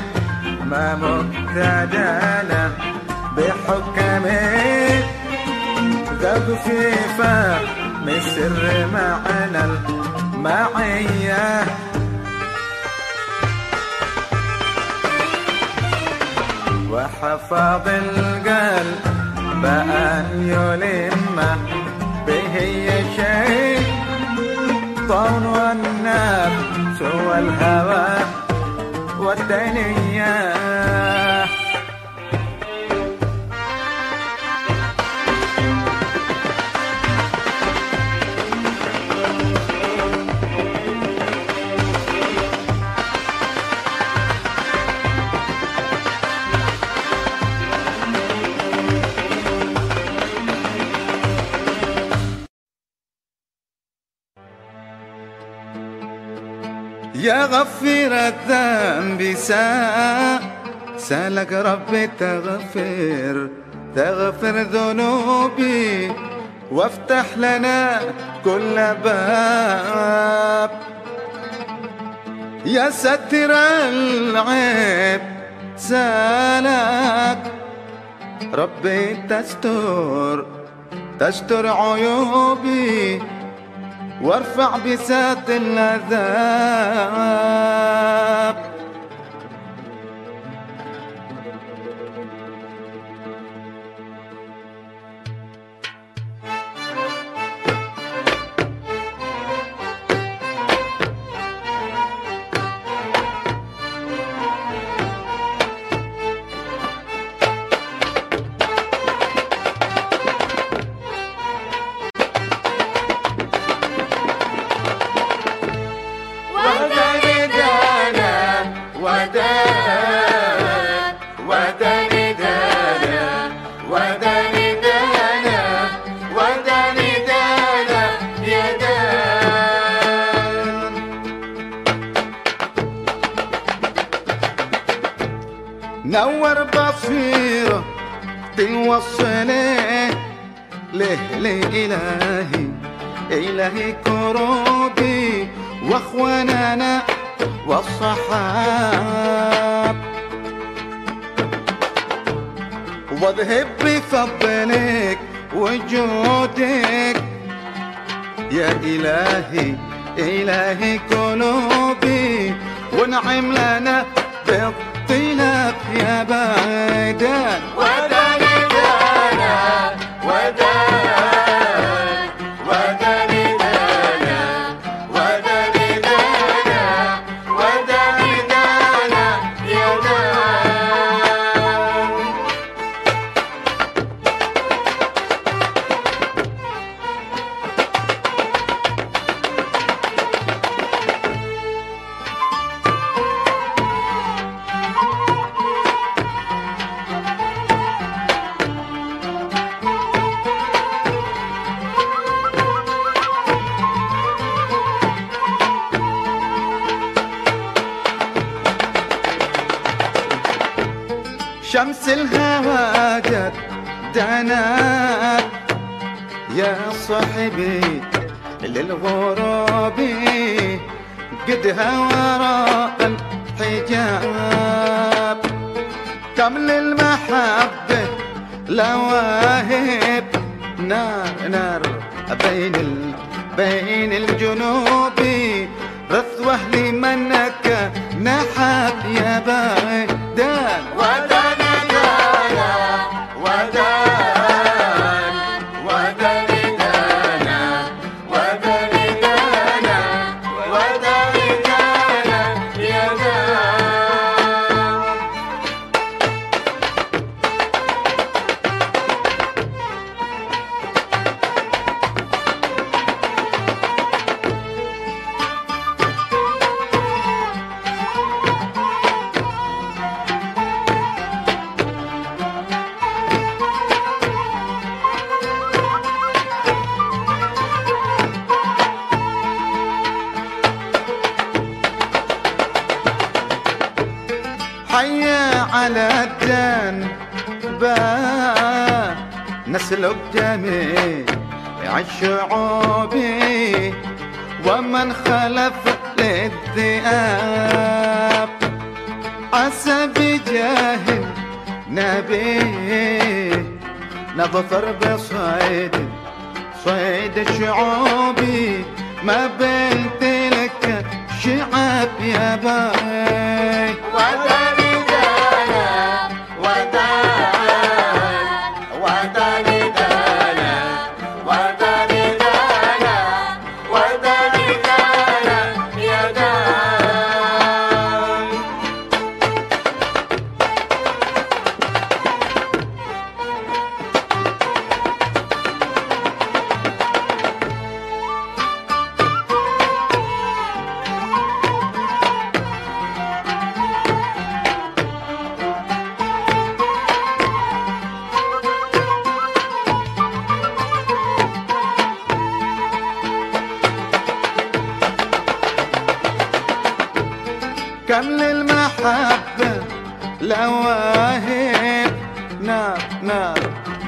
مقتدانا بحكمه ذاك في فهم السر معنا المعية وحفظ القلب أن يلم به شيء طون والنفس والهوى والدنيا يا غفير الذنب سألك ربي تغفر ذنوبي وافتح لنا كل باب يا ستر العيب سألك ربي تستر عيوبي وارفع بساط العذاب نور بصيرة توصلي إلهي كروبي واخواننا والصحاب واذهب بفضلك وجودك يا إلهي قلوبي وانعم لنا بالطلب يا بعيدان شمس الهوى جد دنات يا صاحبي للغروب قدها وراء الحجاب كم للمحبة لواهب نار بين الجنوب رثوة لمنك نحب يا بعيدان حيا على الدين نسلك جميع الشعوب ومن خلف للذئاب عسى بجاه النبي نظفر بصيد الشعوب ما بين تلك شعب يا باي كم للمحبة لواهب نار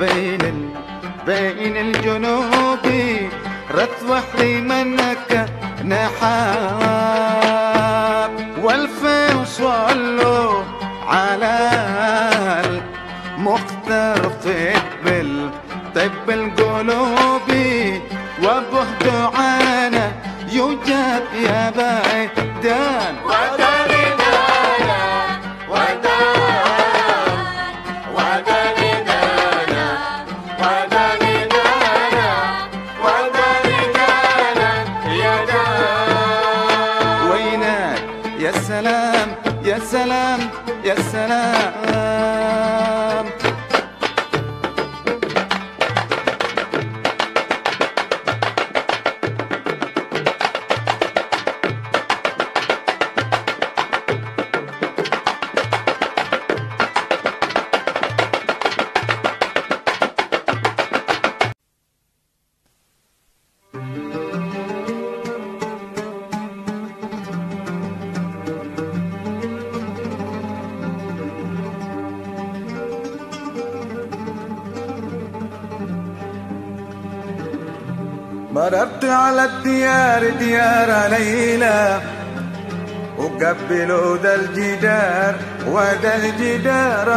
بين الجنوب رتوح لمنك نحاب والفين صلوا على المختار طب القلوب وبه دعانا يجاب يا بعيدان يا سلام يا سلام يا سلام مررت على الديار ديار ليلى وقبلوا ذا الجدار وذا الجدار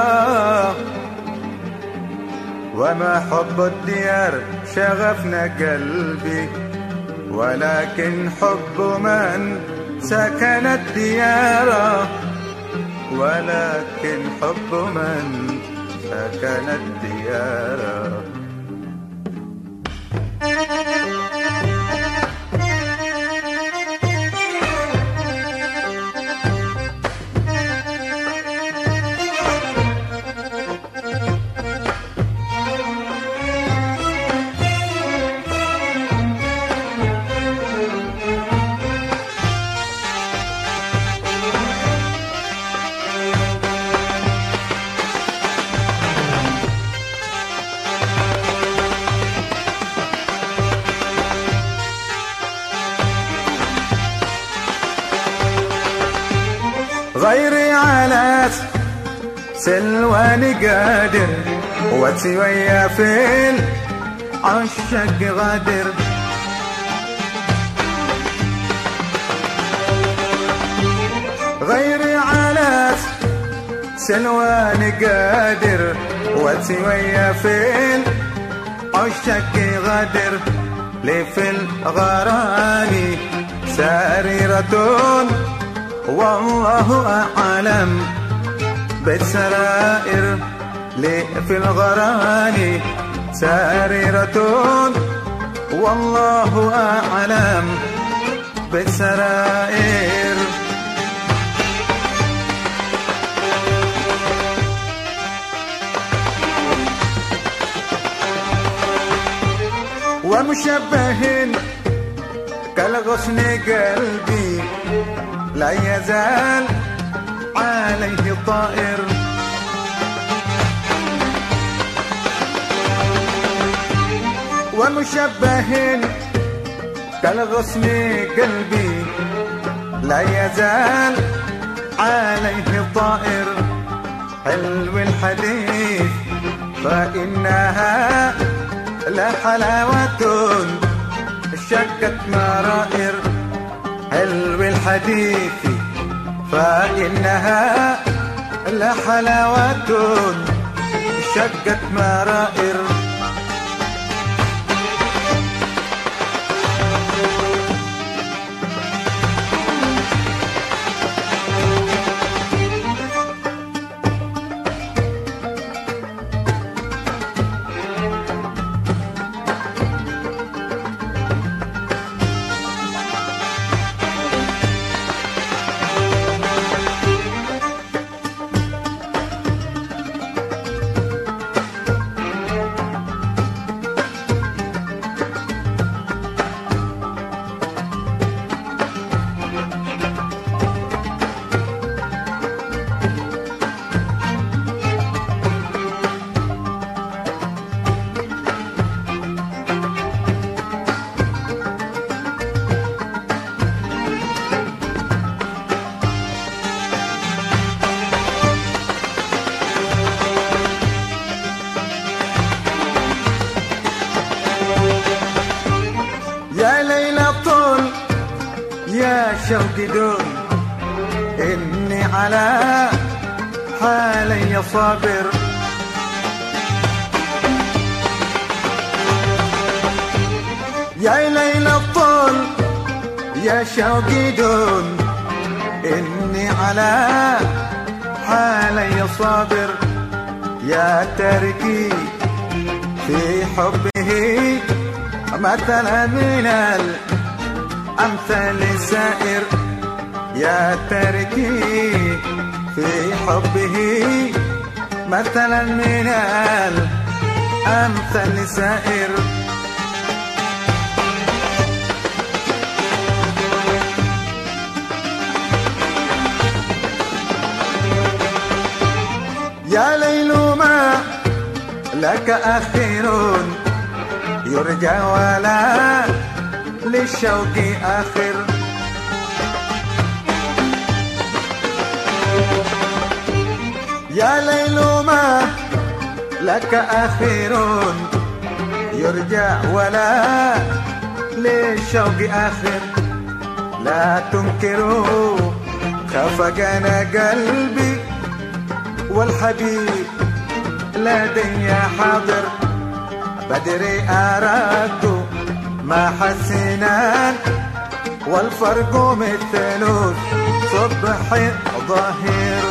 وما حب الديار شغفنا قلبي ولكن حب من سكن الديار ولكن حب من سكن الديار غيري على سلواني قادر وتويا في العشق غادر غيري على سلواني قادر وتويا في العشق غادر لي في الغراني سريرة والله أعلم بالسرائر لي في الغراني سريرة والله أعلم بالسرائر ومشبه كالغصن قلبي لا يزال عليه طائر ومشبه كالغصن قلبي لا يزال عليه طائر حلو الحديث فإنها لحلاوة شقت مرائر. حلو الحديث فإنها لحلاوة شقت مرائر. يا ليلى طول يا شوقي دون إني على حالي صابر. يا ليلى طول يا شوقي دون إني على حالي صابر. يا تاركي في حبه مثلا من الأمثال سائر. يا تاركي في حبه مثلا من الأمثال سائر. يا ليل ما لك أخير يرجى ولا للشوق آخر. يا ليل ما لك آخر يرجى ولا للشوق آخر. لا تنكروا خفقان قلبي والحبيب لدي حاضر. بدري أردت ما حسنان والفرق مثل صبح ظاهر.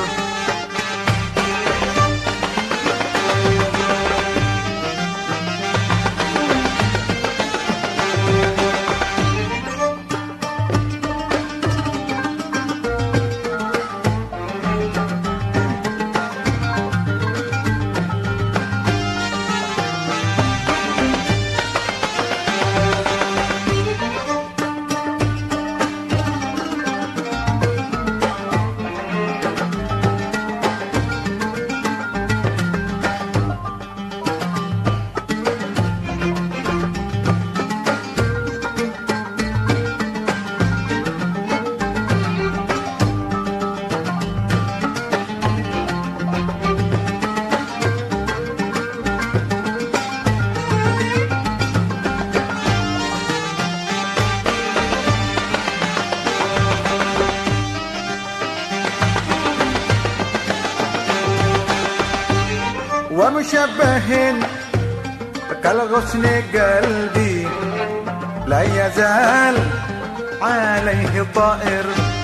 ومشبه كالغصن قلبي لا يزال عليه طائر.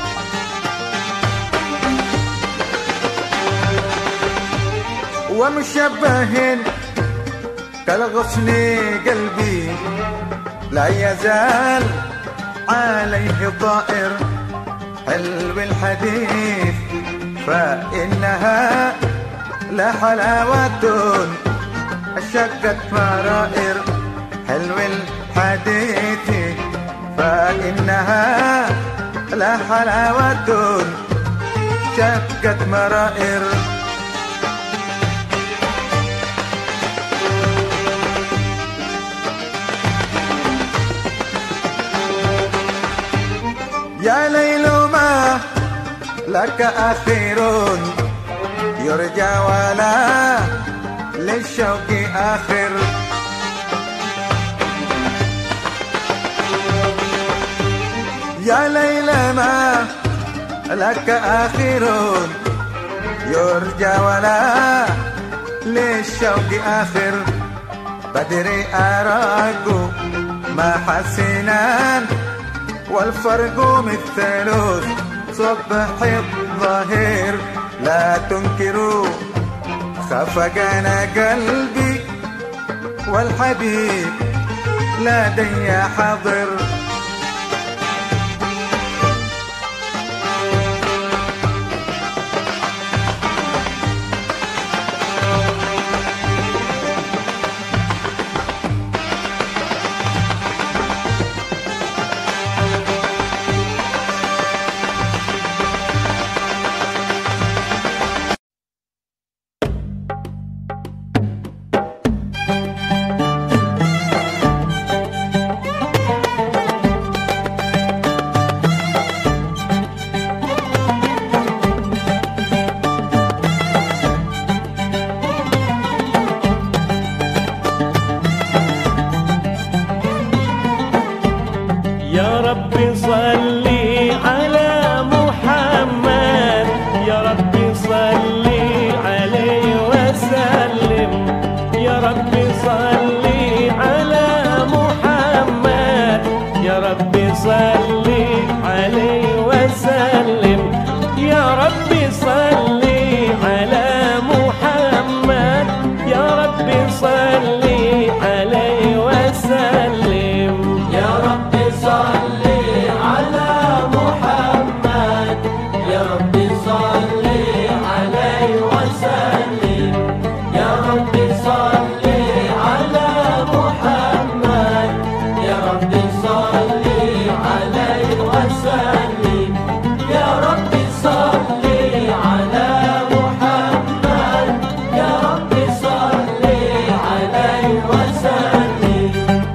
ومشبه كالغصن قلبي لا يزال عليه طائر. حلو الحديث فإنها لحلاوة شقت مرائر. حلو الحديث فإنها لحلاوة شقت مرائر. يا ليل ما لك أخير يرجى ولا للشوق آخر. يا ليلى ما لك آخر يرجى ولا للشوق آخر. بدري أراك ما حسنان والفرق مثل صبح الظهير. لا تنكروا خفقان قلبي والحبيب لدي حاضر. يا ربي صلي على محمد، يا ربي صلي عليه وسلم. يا ربي صلي على محمد، يا ربي صلي عليه وسلم. يا ربي صلي على محمد، يا ربي صلي عليه وسلم. يا ربي صلي على محمد، يا ربي صلي عليه وسلم. يا ربي صلي على محمد، يا ربي صلي عليه وسلم. يا ربي صلي على محمد، يا ربي صلي عليه وسلم.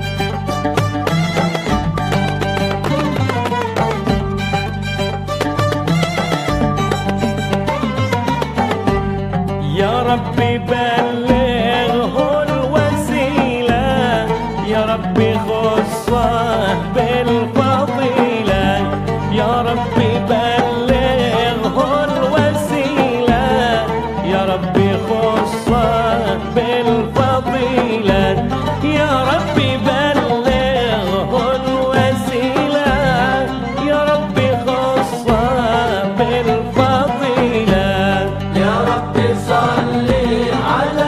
يا ربي بلغه الوسيلة، يا ربي خصه بالفضيلة. يا ربي بلغه الوسيلة، يا ربي خصه بالفضيلة. يا ربي بلغه الوسيلة، يا ربي خصه بالفضيلة. يا ربي صلي على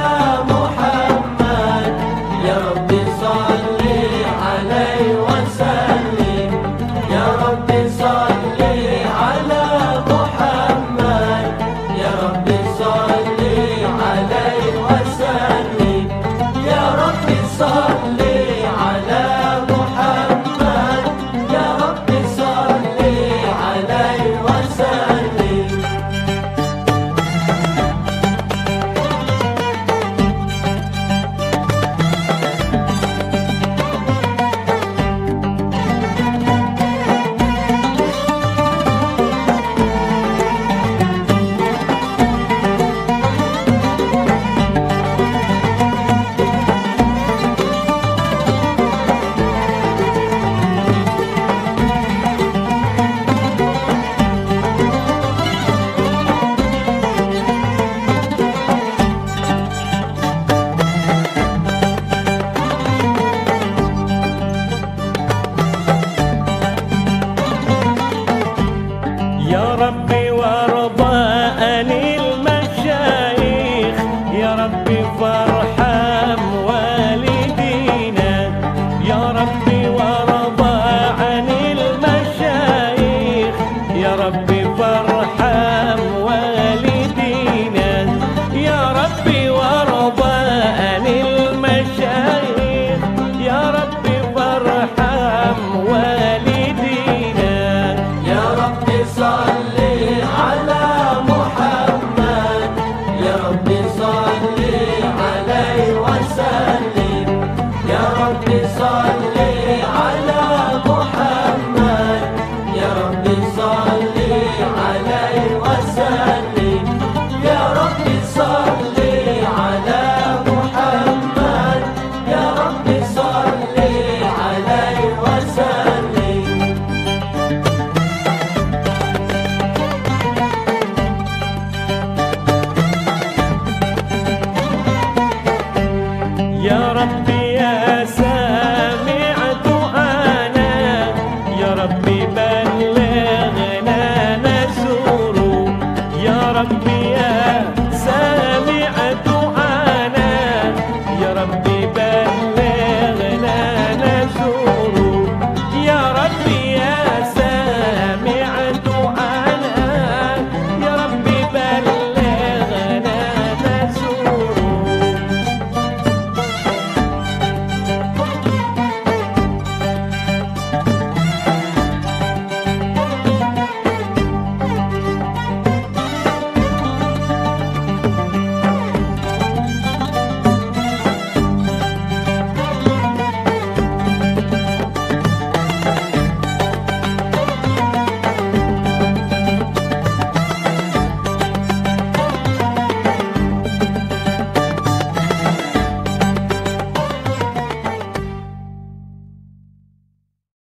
ربي يا سامع دعانا، يا ربي بلغنا نزوره، يا ربي